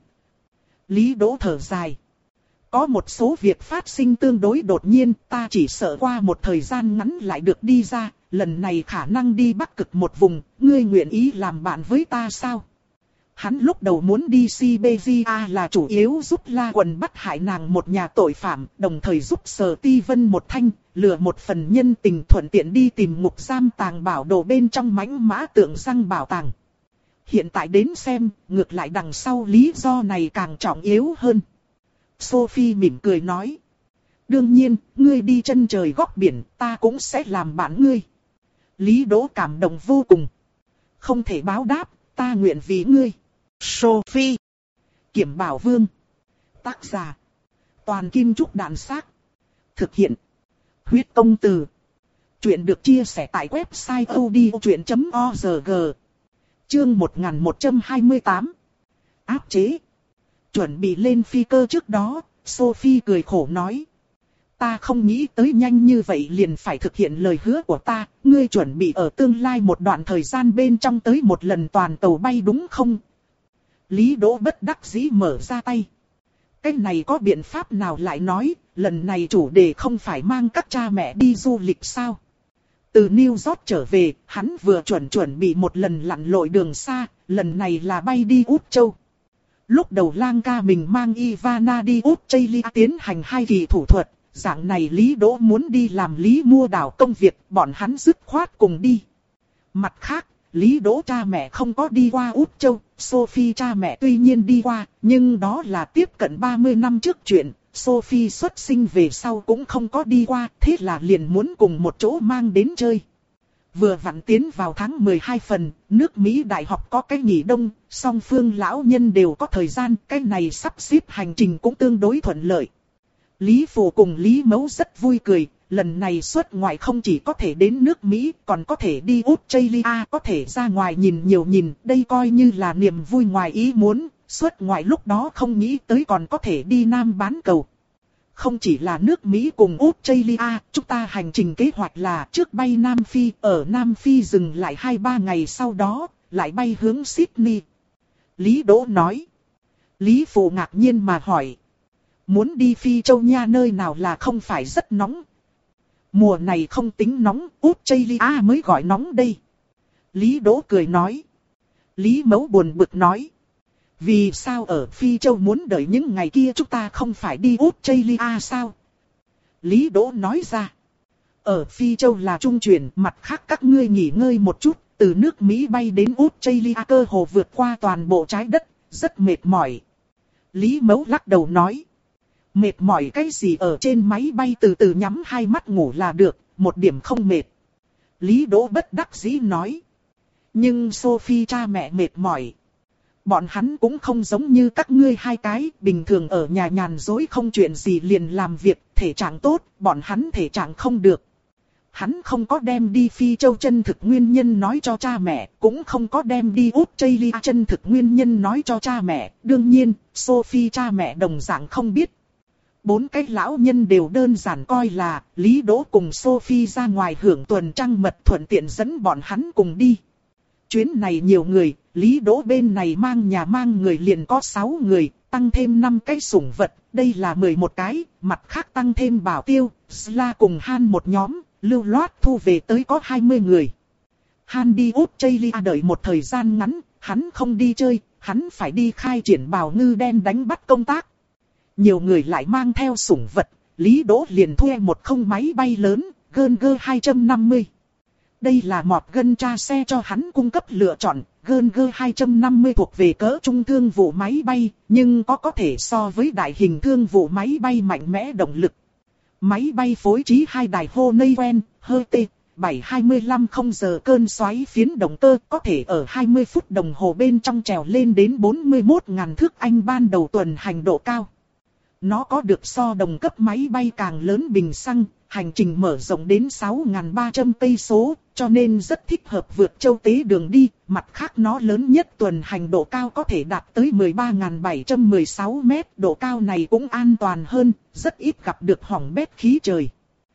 Lý Đỗ thở dài. Có một số việc phát sinh tương đối đột nhiên, ta chỉ sợ qua một thời gian ngắn lại được đi ra, lần này khả năng đi Bắc Cực một vùng, ngươi nguyện ý làm bạn với ta sao? Hắn lúc đầu muốn đi Siberia là chủ yếu giúp La Quần bắt hại nàng một nhà tội phạm, đồng thời giúp Sở Ti Vân một thanh, lừa một phần nhân tình thuận tiện đi tìm ngục giam tàng bảo đồ bên trong mãnh mã tượng răng bảo tàng. Hiện tại đến xem, ngược lại đằng sau lý do này càng trọng yếu hơn. Sophie mỉm cười nói. Đương nhiên, ngươi đi chân trời góc biển, ta cũng sẽ làm bạn ngươi. Lý Đỗ cảm động vô cùng. Không thể báo đáp, ta nguyện vì ngươi. Sophie. Kiểm Bảo Vương. Tác giả. Toàn kim trúc đạn xác. Thực hiện. Huyết công từ. Chuyện được chia sẻ tại website odchuyện chấm org. Chương một nghìn một trăm hai mươi tám. Áp chế. Chuẩn bị lên phi cơ trước đó, Sophie cười khổ nói. Ta không nghĩ tới nhanh như vậy liền phải thực hiện lời hứa của ta, ngươi chuẩn bị ở tương lai một đoạn thời gian bên trong tới một lần toàn tàu bay đúng không? Lý Đỗ bất đắc dĩ mở ra tay. Cái này có biện pháp nào lại nói, lần này chủ đề không phải mang các cha mẹ đi du lịch sao? Từ New York trở về, hắn vừa chuẩn chuẩn bị một lần lặn lội đường xa, lần này là bay đi Úc Châu. Lúc đầu lang ca mình mang Ivana đi Úc Châu tiến hành hai kỳ thủ thuật, dạng này Lý Đỗ muốn đi làm Lý Mua Đảo công việc, bọn hắn dứt khoát cùng đi. Mặt khác, Lý Đỗ cha mẹ không có đi qua Úc Châu, Sophie cha mẹ tuy nhiên đi qua, nhưng đó là tiếp cận ba mươi năm trước chuyện, Sophie xuất sinh về sau cũng không có đi qua, thế là liền muốn cùng một chỗ mang đến chơi. Vừa vặn tiến vào tháng mười hai phần, nước Mỹ đại học có cái nghỉ đông, song phương lão nhân đều có thời gian, cái này sắp xếp hành trình cũng tương đối thuận lợi. Lý Phụ cùng Lý Mẫu rất vui cười, lần này xuất ngoại không chỉ có thể đến nước Mỹ, còn có thể đi Australia, có thể ra ngoài nhìn nhiều nhìn, đây coi như là niềm vui ngoài ý muốn, xuất ngoại lúc đó không nghĩ tới còn có thể đi Nam bán cầu. Không chỉ là nước Mỹ cùng Australia, chúng ta hành trình kế hoạch là trước bay Nam Phi, ở Nam Phi dừng lại hai ba ngày sau đó, lại bay hướng Sydney. Lý Đỗ nói. Lý Phụ ngạc nhiên mà hỏi. Muốn đi Phi Châu nha, nơi nào là không phải rất nóng. Mùa này không tính nóng, Australia mới gọi nóng đây. Lý Đỗ cười nói. Lý Mẫu buồn bực nói. Vì sao ở Phi Châu muốn đợi những ngày kia chúng ta không phải đi Australia sao? Lý Đỗ nói ra. Ở Phi Châu là trung chuyển, mặt khác các ngươi nghỉ ngơi một chút, từ nước Mỹ bay đến Australia cơ hồ vượt qua toàn bộ trái đất, rất mệt mỏi. Lý Mẫu lắc đầu nói. Mệt mỏi cái gì, ở trên máy bay từ từ nhắm hai mắt ngủ là được, một điểm không mệt. Lý Đỗ bất đắc dĩ nói. Nhưng Sophie cha mẹ mệt mỏi. Bọn hắn cũng không giống như các ngươi hai cái, bình thường ở nhà nhàn dối không chuyện gì liền làm việc, thể trạng tốt, bọn hắn thể trạng không được. Hắn không có đem đi Phi Châu chân thực nguyên nhân nói cho cha mẹ, cũng không có đem đi Australia chân thực nguyên nhân nói cho cha mẹ, đương nhiên, Sophie cha mẹ đồng dạng không biết. Bốn cái lão nhân đều đơn giản coi là Lý Đỗ cùng Sophie ra ngoài hưởng tuần trăng mật, thuận tiện dẫn bọn hắn cùng đi. Chuyến này nhiều người, Lý Đỗ bên này mang nhà mang người liền có sáu người, tăng thêm năm cái sủng vật, đây là mười một cái, mặt khác tăng thêm Bảo Tiêu, Sla cùng Han một nhóm, lưu loát thu về tới có hai mươi người. Han đi Australia đợi một thời gian ngắn, hắn không đi chơi, hắn phải đi khai triển bào ngư đen đánh bắt công tác. Nhiều người lại mang theo sủng vật, Lý Đỗ liền thuê một không máy bay lớn, Gơn-gơ hai trăm năm mươi. Đây là Morgan cha xe cho hắn cung cấp lựa chọn, Gơn-gơ hai trăm năm mươi thuộc về cỡ trung thương vụ máy bay, nhưng có có thể so với đại hình thương vụ máy bay mạnh mẽ động lực. Máy bay phối trí hai đài Honeywell, hơ tê, bảy hai lăm không giờ cơn xoáy phiến động cơ, có thể ở hai mươi phút đồng hồ bên trong trèo lên đến bốn mươi mốt nghìn thước Anh ban đầu tuần hành độ cao. Nó có được so đồng cấp máy bay càng lớn bình xăng, hành trình mở rộng đến sáu nghìn ba trăm cây số, cho nên rất thích hợp vượt châu tế đường đi. Mặt khác nó lớn nhất tuần hành độ cao có thể đạt tới mười ba nghìn bảy trăm mười sáu mét, độ cao này cũng an toàn hơn, rất ít gặp được hỏng bét khí trời.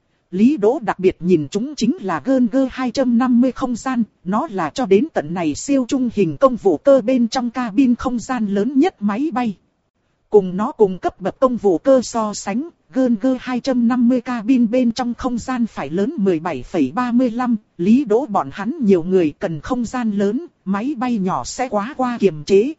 Lý Đỗ đặc biệt nhìn chúng chính là Gơn-gơ hai trăm năm mươi không gian, nó là cho đến tận này siêu trung hình công vụ cơ bên trong cabin không gian lớn nhất máy bay. Cùng nó cùng cấp bậc công vụ cơ so sánh, Gơn-gơ hai trăm năm mươi cabin bên trong không gian phải lớn mười bảy phẩy ba mươi lăm, Lý Đỗ bọn hắn nhiều người cần không gian lớn, máy bay nhỏ sẽ quá qua kiềm chế.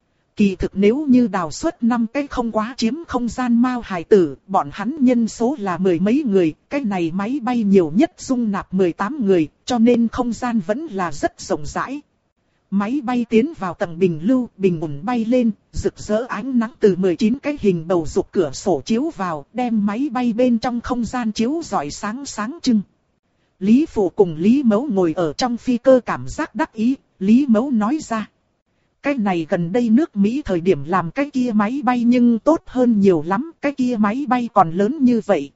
Kỳ thực nếu như đào xuất năm cái không quá chiếm không gian mao hài tử, bọn hắn nhân số là mười mấy người, cái này máy bay nhiều nhất dung nạp mười tám người, cho nên không gian vẫn là rất rộng rãi. Máy bay tiến vào tầng bình lưu, bình ổn bay lên, rực rỡ ánh nắng từ mười chín cái hình bầu dục cửa sổ chiếu vào, đem máy bay bên trong không gian chiếu rọi sáng sáng trưng. Lý Phụ cùng Lý Mẫu ngồi ở trong phi cơ cảm giác đắc ý, Lý Mẫu nói ra. cái này gần đây nước Mỹ thời điểm làm cái kia máy bay nhưng tốt hơn nhiều lắm, cái kia máy bay còn lớn như vậy.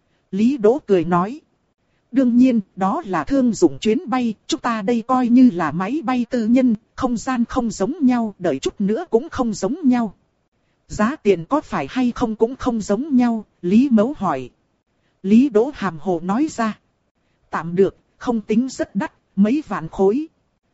Lý Đỗ cười nói. Đương nhiên, đó là thương dụng chuyến bay, chúng ta đây coi như là máy bay tư nhân, không gian không giống nhau, đợi chút nữa cũng không giống nhau. Giá tiền có phải hay không cũng không giống nhau, Lý Mẫu hỏi. Lý Đỗ hàm hồ nói ra. Tạm được, không tính rất đắt, mấy vạn khối.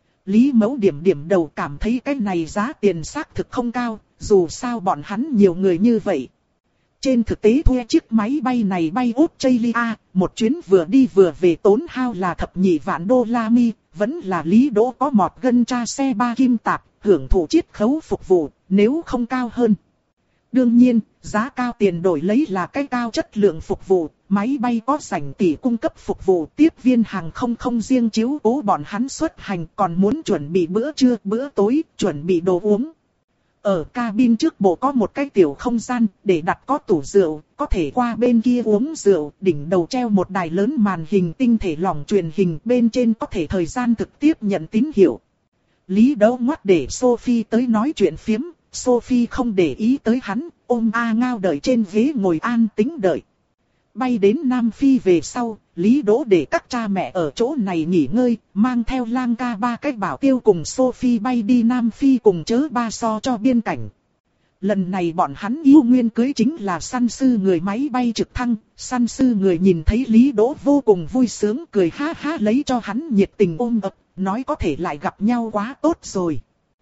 Lý Mẫu điểm điểm đầu cảm thấy cái này giá tiền xác thực không cao, dù sao bọn hắn nhiều người như vậy. Trên thực tế thuê chiếc máy bay này bay Australia, một chuyến vừa đi vừa về tốn hao là thập nhị vạn đô la mi, vẫn là Lý Đỗ có mọt gân tra xe ba kim tạp, hưởng thụ chiết khấu phục vụ, nếu không cao hơn. Đương nhiên, giá cao tiền đổi lấy là cái cao chất lượng phục vụ, máy bay có sảnh tỷ cung cấp phục vụ, tiếp viên hàng không không riêng chiếu cố bọn hắn xuất hành, còn muốn chuẩn bị bữa trưa, bữa tối, chuẩn bị đồ uống. Ở cabin trước bộ có một cái tiểu không gian, để đặt có tủ rượu, có thể qua bên kia uống rượu, đỉnh đầu treo một đài lớn màn hình tinh thể lỏng truyền hình, bên trên có thể thời gian thực tiếp nhận tín hiệu. Lý Đỗ ngoắt để Sophie tới nói chuyện phiếm, Sophie không để ý tới hắn, ôm A Ngao đợi trên ghế ngồi an tĩnh đợi. Bay đến Nam Phi về sau, Lý Đỗ để các cha mẹ ở chỗ này nghỉ ngơi, mang theo Lang ca ba cái bảo tiêu cùng Sophie bay đi Nam Phi cùng chớ ba so cho biên cảnh. Lần này bọn hắn yêu nguyên cưới chính là săn sư người máy bay trực thăng, săn sư người nhìn thấy Lý Đỗ vô cùng vui sướng cười ha ha lấy cho hắn nhiệt tình ôm ấp, nói có thể lại gặp nhau quá tốt rồi.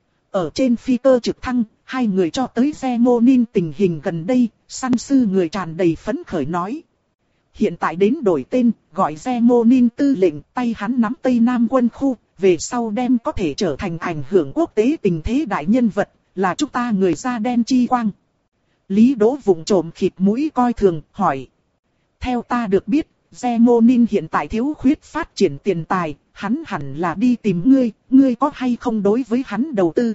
Ở trên phi cơ trực thăng, hai người cho tới Zemonin tình hình gần đây, săn sư người tràn đầy phấn khởi nói. Hiện tại đến đổi tên, gọi Zemonin tư lệnh, tay hắn nắm Tây Nam quân khu, về sau đem có thể trở thành ảnh hưởng quốc tế tình thế đại nhân vật, là chúng ta người da đen chi quang. Lý Đỗ vụng trộm khịt mũi coi thường, hỏi. Theo ta được biết, Zemonin hiện tại thiếu khuyết phát triển tiền tài, hắn hẳn là đi tìm ngươi, ngươi có hay không đối với hắn đầu tư?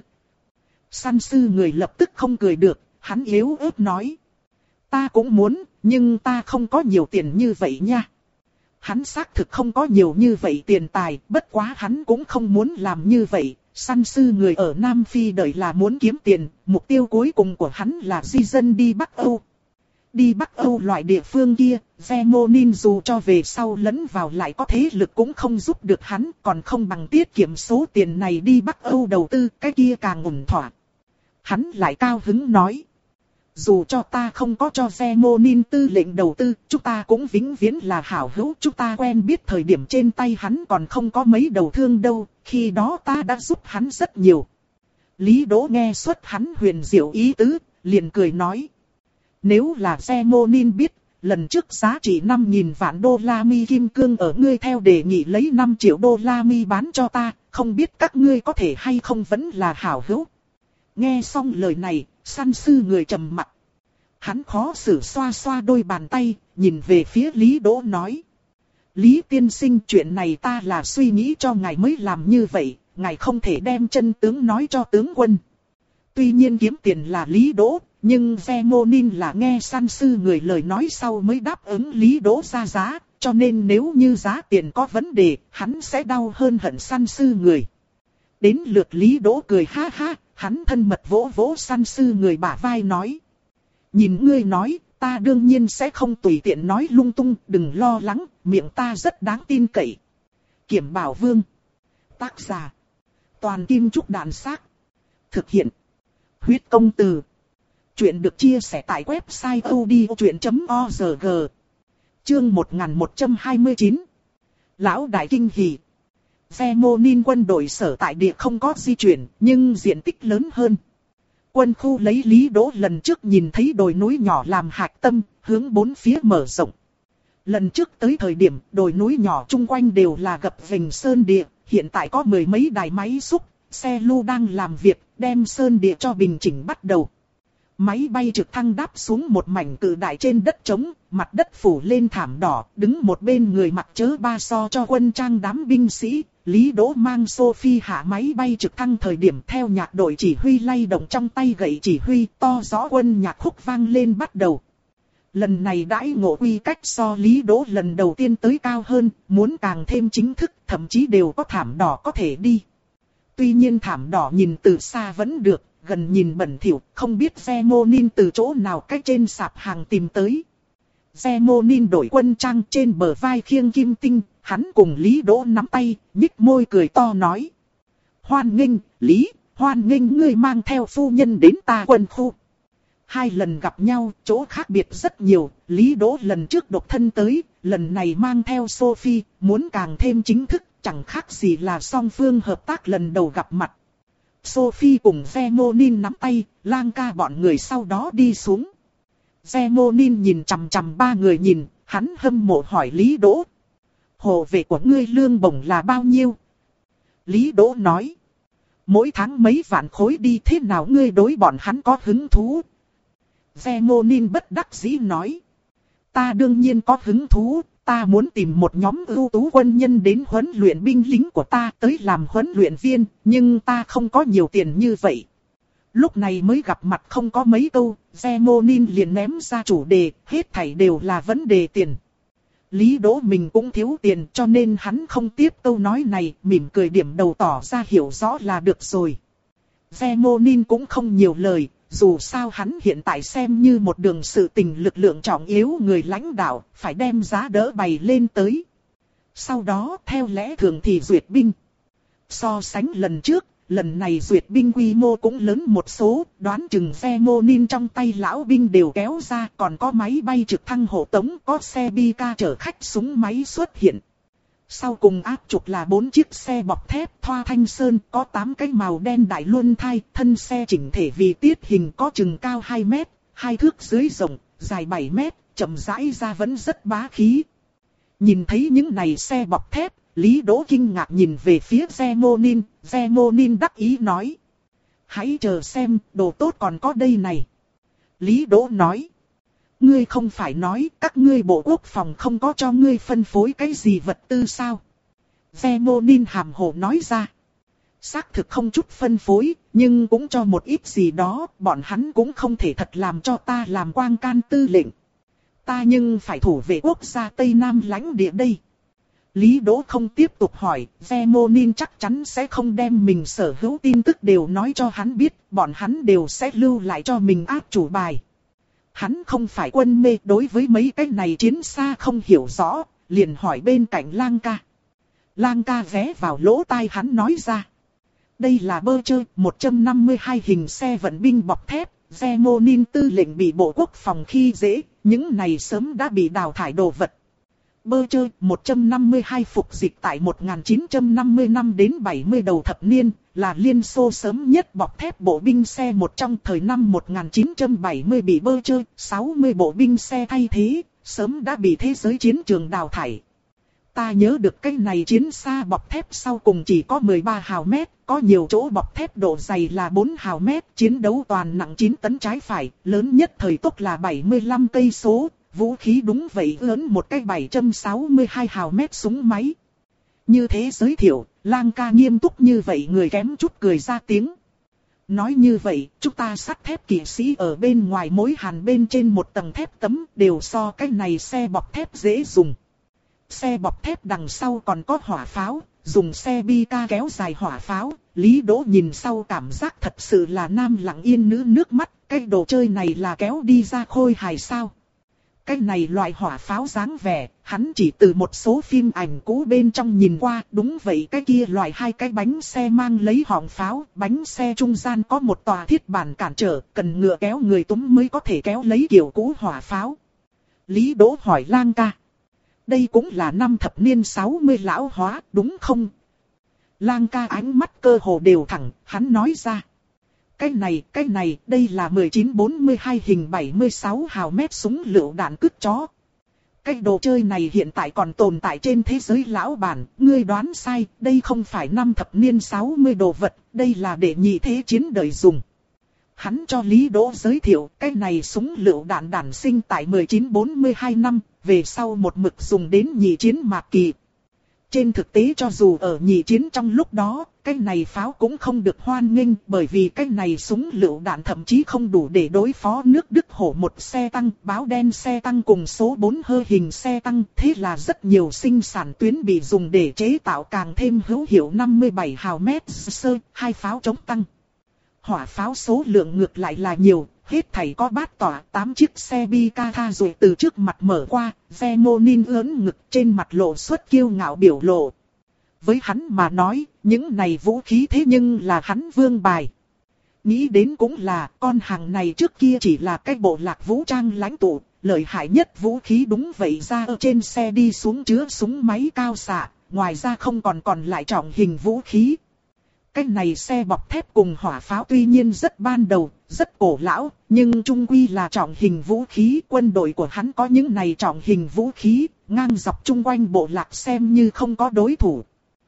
Săn sư người lập tức không cười được, hắn yếu ớt nói. Ta cũng muốn, nhưng ta không có nhiều tiền như vậy nha. Hắn xác thực không có nhiều như vậy tiền tài, bất quá hắn cũng không muốn làm như vậy. Săn sư người ở Nam Phi đợi là muốn kiếm tiền, mục tiêu cuối cùng của hắn là di dân đi Bắc Âu. Đi Bắc Âu loại địa phương kia, Zemonin dù cho về sau lẫn vào lại có thế lực cũng không giúp được hắn, còn không bằng tiết kiệm số tiền này đi Bắc Âu đầu tư, cái kia càng ổn thỏa. Hắn lại cao hứng nói. Dù cho ta không có cho Zemonin tư lệnh đầu tư, chúng ta cũng vĩnh viễn là hảo hữu. Chúng ta quen biết thời điểm trên tay hắn còn không có mấy đầu thương đâu, khi đó ta đã giúp hắn rất nhiều. Lý Đỗ nghe xuất hắn huyền diệu ý tứ, liền cười nói. Nếu là Zemonin biết, lần trước giá trị năm nghìn vạn đô la mi kim cương ở ngươi theo đề nghị lấy năm triệu đô la mi bán cho ta, không biết các ngươi có thể hay không vẫn là hảo hữu. Nghe xong lời này, săn sư người trầm mặt. Hắn khó xử xoa xoa đôi bàn tay, nhìn về phía Lý Đỗ nói. Lý tiên sinh, chuyện này ta là suy nghĩ cho ngài mới làm như vậy, ngài không thể đem chân tướng nói cho tướng quân. Tuy nhiên kiếm tiền là Lý Đỗ, nhưng Zemonin là nghe săn sư người lời nói sau mới đáp ứng Lý Đỗ ra giá, cho nên nếu như giá tiền có vấn đề, hắn sẽ đau hơn hận săn sư người. Đến lượt Lý Đỗ cười ha ha, hắn thân mật vỗ vỗ săn sư người bả vai nói. Nhìn ngươi nói, ta đương nhiên sẽ không tùy tiện nói lung tung, đừng lo lắng, miệng ta rất đáng tin cậy. Kiểm Bảo Vương. Tác giả. Toàn Kim Trúc Đàn Xác. Thực hiện. Huyết Công Từ. Chuyện được chia sẻ tại website odchuyện chấm org. Chương một nghìn một trăm hai mươi chín. Lão đại kinh hỉ. Zemonin quân đội sở tại địa không có di chuyển, nhưng diện tích lớn hơn. Quân khu lấy Lý Đỗ lần trước nhìn thấy đồi núi nhỏ làm hạch tâm, hướng bốn phía mở rộng. Lần trước tới thời điểm, đồi núi nhỏ chung quanh đều là gập ghềnh sơn địa, hiện tại có mười mấy đài máy xúc, xe lu đang làm việc, đem sơn địa cho bình chỉnh bắt đầu. Máy bay trực thăng đáp xuống một mảnh cự đại trên đất trống, mặt đất phủ lên thảm đỏ, đứng một bên người mặc chớ ba so cho quân trang đám binh sĩ. Lý Đỗ mang Sophie hạ máy bay trực thăng thời điểm theo nhạc đội chỉ huy lay động trong tay gậy chỉ huy, to rõ quân nhạc khúc vang lên bắt đầu. Lần này đãi ngộ quy cách so Lý Đỗ lần đầu tiên tới cao hơn, muốn càng thêm chính thức, thậm chí đều có thảm đỏ có thể đi. Tuy nhiên thảm đỏ nhìn từ xa vẫn được, gần nhìn bẩn thỉu, không biết Zemonin từ chỗ nào cách trên sạp hàng tìm tới. Zemonin đổi quân trang trên bờ vai khiêng kim tinh, hắn cùng Lý Đỗ nắm tay, nhích môi cười to nói. Hoan nghênh, Lý, hoan nghênh ngươi mang theo phu nhân đến ta quân khu. Hai lần gặp nhau, chỗ khác biệt rất nhiều, Lý Đỗ lần trước độc thân tới, lần này mang theo Sophie, muốn càng thêm chính thức, chẳng khác gì là song phương hợp tác lần đầu gặp mặt. Sophie cùng Zemonin nắm tay, Lang ca bọn người sau đó đi xuống. Zemonin nhìn chằm chằm ba người nhìn, hắn hâm mộ hỏi Lý Đỗ. Hộ vệ của ngươi lương bổng là bao nhiêu? Lý Đỗ nói. Mỗi tháng mấy vạn khối đi, thế nào ngươi đối bọn hắn có hứng thú? Zemonin bất đắc dĩ nói. Ta đương nhiên có hứng thú, ta muốn tìm một nhóm ưu tú quân nhân đến huấn luyện binh lính của ta tới làm huấn luyện viên, nhưng ta không có nhiều tiền như vậy. Lúc này mới gặp mặt không có mấy câu, Zemonin liền ném ra chủ đề, hết thảy đều là vấn đề tiền. Lý Đỗ mình cũng thiếu tiền cho nên hắn không tiếp câu nói này, mỉm cười điểm đầu tỏ ra hiểu rõ là được rồi. Zemonin cũng không nhiều lời, dù sao hắn hiện tại xem như một đường sự tình lực lượng trọng yếu người lãnh đạo, phải đem giá đỡ bày lên tới. Sau đó theo lẽ thường thì duyệt binh. So sánh lần trước, lần này duyệt binh quy mô cũng lớn một số, đoán chừng Zemonin trong tay lão binh đều kéo ra, còn có máy bay trực thăng hộ tống, có xe Pika chở khách súng máy xuất hiện. Sau cùng áp trục là bốn chiếc xe bọc thép thoa thanh sơn, có tám cái màu đen đại luân thai, thân xe chỉnh thể vì tiết hình có chừng cao hai mét, hai thước dưới rộng, dài bảy mét, chậm rãi ra vẫn rất bá khí. Nhìn thấy những này xe bọc thép, Lý Đỗ kinh ngạc nhìn về phía Zemonin, Zemonin đắc ý nói. Hãy chờ xem, đồ tốt còn có đây này. Lý Đỗ nói. Ngươi không phải nói các ngươi bộ quốc phòng không có cho ngươi phân phối cái gì vật tư sao? Zemonin hàm hồ nói ra. Xác thực không chút phân phối, nhưng cũng cho một ít gì đó, bọn hắn cũng không thể thật làm cho ta làm quang can tư lệnh. Ta nhưng phải thủ vệ quốc gia Tây Nam lãnh địa đây. Lý Đỗ không tiếp tục hỏi, Zemonin chắc chắn sẽ không đem mình sở hữu tin tức đều nói cho hắn biết, bọn hắn đều sẽ lưu lại cho mình áp chủ bài. Hắn không phải quân mê, đối với mấy cái này chiến xa không hiểu rõ, liền hỏi bên cạnh Lang ca. Lang ca ghé vào lỗ tai hắn nói ra. Đây là bơ chơi, một trăm năm mươi hai hình xe vận binh bọc thép, Zemonin tư lệnh bị bộ quốc phòng khi dễ, những này sớm đã bị đào thải đồ vật. Bơ chơi, một trăm năm mươi hai phục dịch tại một nghìn chín trăm năm mươi năm đến bảy mươi đầu thập niên, là Liên Xô sớm nhất bọc thép bộ binh xe một trong thời năm một nghìn chín trăm bảy mươi bị bơ chơi, sáu mươi bộ binh xe thay thế, sớm đã bị thế giới chiến trường đào thải. Ta nhớ được cái này chiến xa bọc thép sau cùng chỉ có mười ba hào mét, có nhiều chỗ bọc thép độ dày là bốn hào mét, chiến đấu toàn nặng chín tấn trái phải, lớn nhất thời tốc là bảy mươi lăm cây số. Vũ khí đúng vậy lớn một cái bảy trăm sáu mươi hai hào mét súng máy. Như thế giới thiệu, Lang ca nghiêm túc như vậy người kém chút cười ra tiếng. Nói như vậy, chúng ta sắt thép kỵ sĩ ở bên ngoài mối hàn bên trên một tầng thép tấm đều so cái này xe bọc thép dễ dùng. Xe bọc thép đằng sau còn có hỏa pháo, dùng xe Pika kéo dài hỏa pháo. Lý Đỗ nhìn sau cảm giác thật sự là nam lặng yên nữ nước mắt, cái đồ chơi này là kéo đi ra khôi hài sao. Cái này loại hỏa pháo dáng vẻ, hắn chỉ từ một số phim ảnh cũ bên trong nhìn qua, đúng vậy cái kia loại hai cái bánh xe mang lấy họng pháo, bánh xe trung gian có một tòa thiết bản cản trở, cần ngựa kéo người túm mới có thể kéo lấy kiểu cũ hỏa pháo. Lý Đỗ hỏi Lang ca. Đây cũng là năm thập niên sáu mươi lão hóa, đúng không? Lang ca ánh mắt cơ hồ đều thẳng, hắn nói ra. Cái này, cái này, đây là mười chín bốn mươi hai hình bảy mươi sáu hào mét súng lựu đạn cứt chó. Cái đồ chơi này hiện tại còn tồn tại trên thế giới lão bản, ngươi đoán sai, đây không phải năm thập niên sáu mươi đồ vật, đây là để nhị thế chiến đời dùng. Hắn cho Lý Đỗ giới thiệu, cái này súng lựu đạn đản sinh tại mười chín bốn mươi hai năm, về sau một mực dùng đến nhị chiến mạc kỳ. trên thực tế cho dù ở nhị chiến trong lúc đó, cái này pháo cũng không được hoan nghênh, bởi vì cái này súng lựu đạn thậm chí không đủ để đối phó nước Đức hổ một xe tăng, báo đen xe tăng cùng số bốn hơ hình xe tăng. Thế là rất nhiều sinh sản tuyến bị dùng để chế tạo càng thêm hữu hiệu năm mươi bảy hào mét sơ, hai pháo chống tăng. Hỏa pháo số lượng ngược lại là nhiều, hết thảy có bát tỏa, tám chiếc xe Bikata rồi từ trước mặt mở qua, Zemonin ớn ngực trên mặt lộ xuất kiêu ngạo biểu lộ. Với hắn mà nói, những này vũ khí thế nhưng là hắn vương bài. Nghĩ đến cũng là, con hàng này trước kia chỉ là cái bộ lạc vũ trang lãnh tụ, lợi hại nhất vũ khí đúng vậy ra ở trên xe đi xuống chứa súng máy cao xạ, ngoài ra không còn còn lại trọng hình vũ khí. Cái này xe bọc thép cùng hỏa pháo tuy nhiên rất ban đầu, rất cổ lão, nhưng chung quy là trọng hình vũ khí. Quân đội của hắn có những này trọng hình vũ khí, ngang dọc chung quanh bộ lạc xem như không có đối thủ.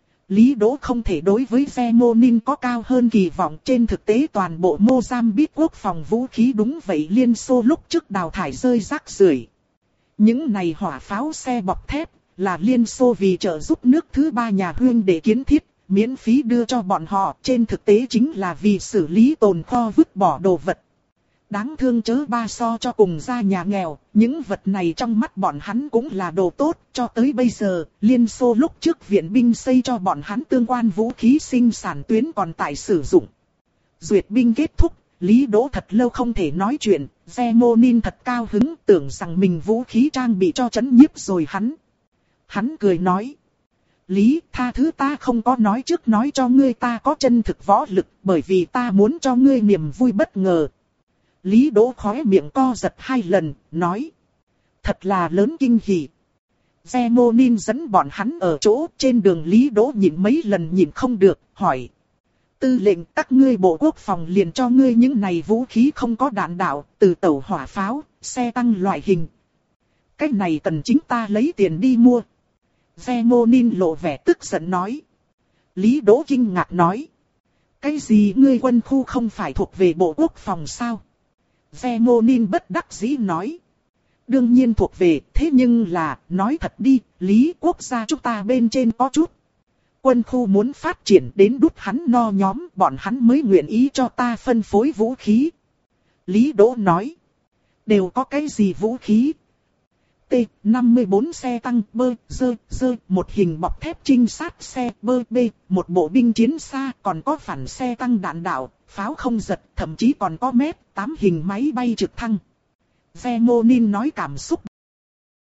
Lý Đỗ không thể đối với Zemonin có cao hơn kỳ vọng. Trên thực tế toàn bộ Mozambique quốc phòng vũ khí đúng vậy Liên Xô lúc trước đào thải rơi rác rưởi. Những này hỏa pháo xe bọc thép là Liên Xô vì trợ giúp nước thứ ba nhà huyên để kiến thiết, miễn phí đưa cho bọn họ, trên thực tế chính là vì xử lý tồn kho vứt bỏ đồ vật. Đáng thương chớ ba so cho cùng gia nhà nghèo, những vật này trong mắt bọn hắn cũng là đồ tốt. Cho tới bây giờ, Liên Xô lúc trước viện binh xây cho bọn hắn tương quan vũ khí sinh sản tuyến còn tại sử dụng. Duyệt binh kết thúc, Lý Đỗ thật lâu không thể nói chuyện, Zemonin thật cao hứng tưởng rằng mình vũ khí trang bị cho chấn nhiếp rồi hắn. Hắn cười nói. Lý, tha thứ ta không có nói trước nói cho ngươi ta có chân thực võ lực, bởi vì ta muốn cho ngươi niềm vui bất ngờ. Lý Đỗ khóe miệng co giật hai lần, nói. Thật là lớn kinh hỉ. Zemonin dẫn bọn hắn ở chỗ trên đường Lý Đỗ nhìn mấy lần nhìn không được, hỏi. Tư lệnh các ngươi bộ quốc phòng liền cho ngươi những này vũ khí không có đạn đạo, từ tàu hỏa pháo, xe tăng loại hình. Cái này cần chính ta lấy tiền đi mua. Zemonin lộ vẻ tức giận nói. Lý Đỗ kinh ngạc nói. Cái gì ngươi quân khu không phải thuộc về bộ quốc phòng sao? Zemonin bất đắc dĩ nói. Đương nhiên thuộc về, thế nhưng là, nói thật đi, Lý quốc gia chúng ta bên trên có chút. Quân khu muốn phát triển đến đút hắn no nhóm, bọn hắn mới nguyện ý cho ta phân phối vũ khí. Lý Đỗ nói. Đều có cái gì vũ khí? T năm mươi bốn xe tăng bơ dơ dơ, một hình bọc thép trinh sát xe bơ bê, một bộ binh chiến xa, còn có phản xe tăng đạn đạo, pháo không giật, thậm chí còn có mét tám hình máy bay trực thăng. Zemonin nói cảm xúc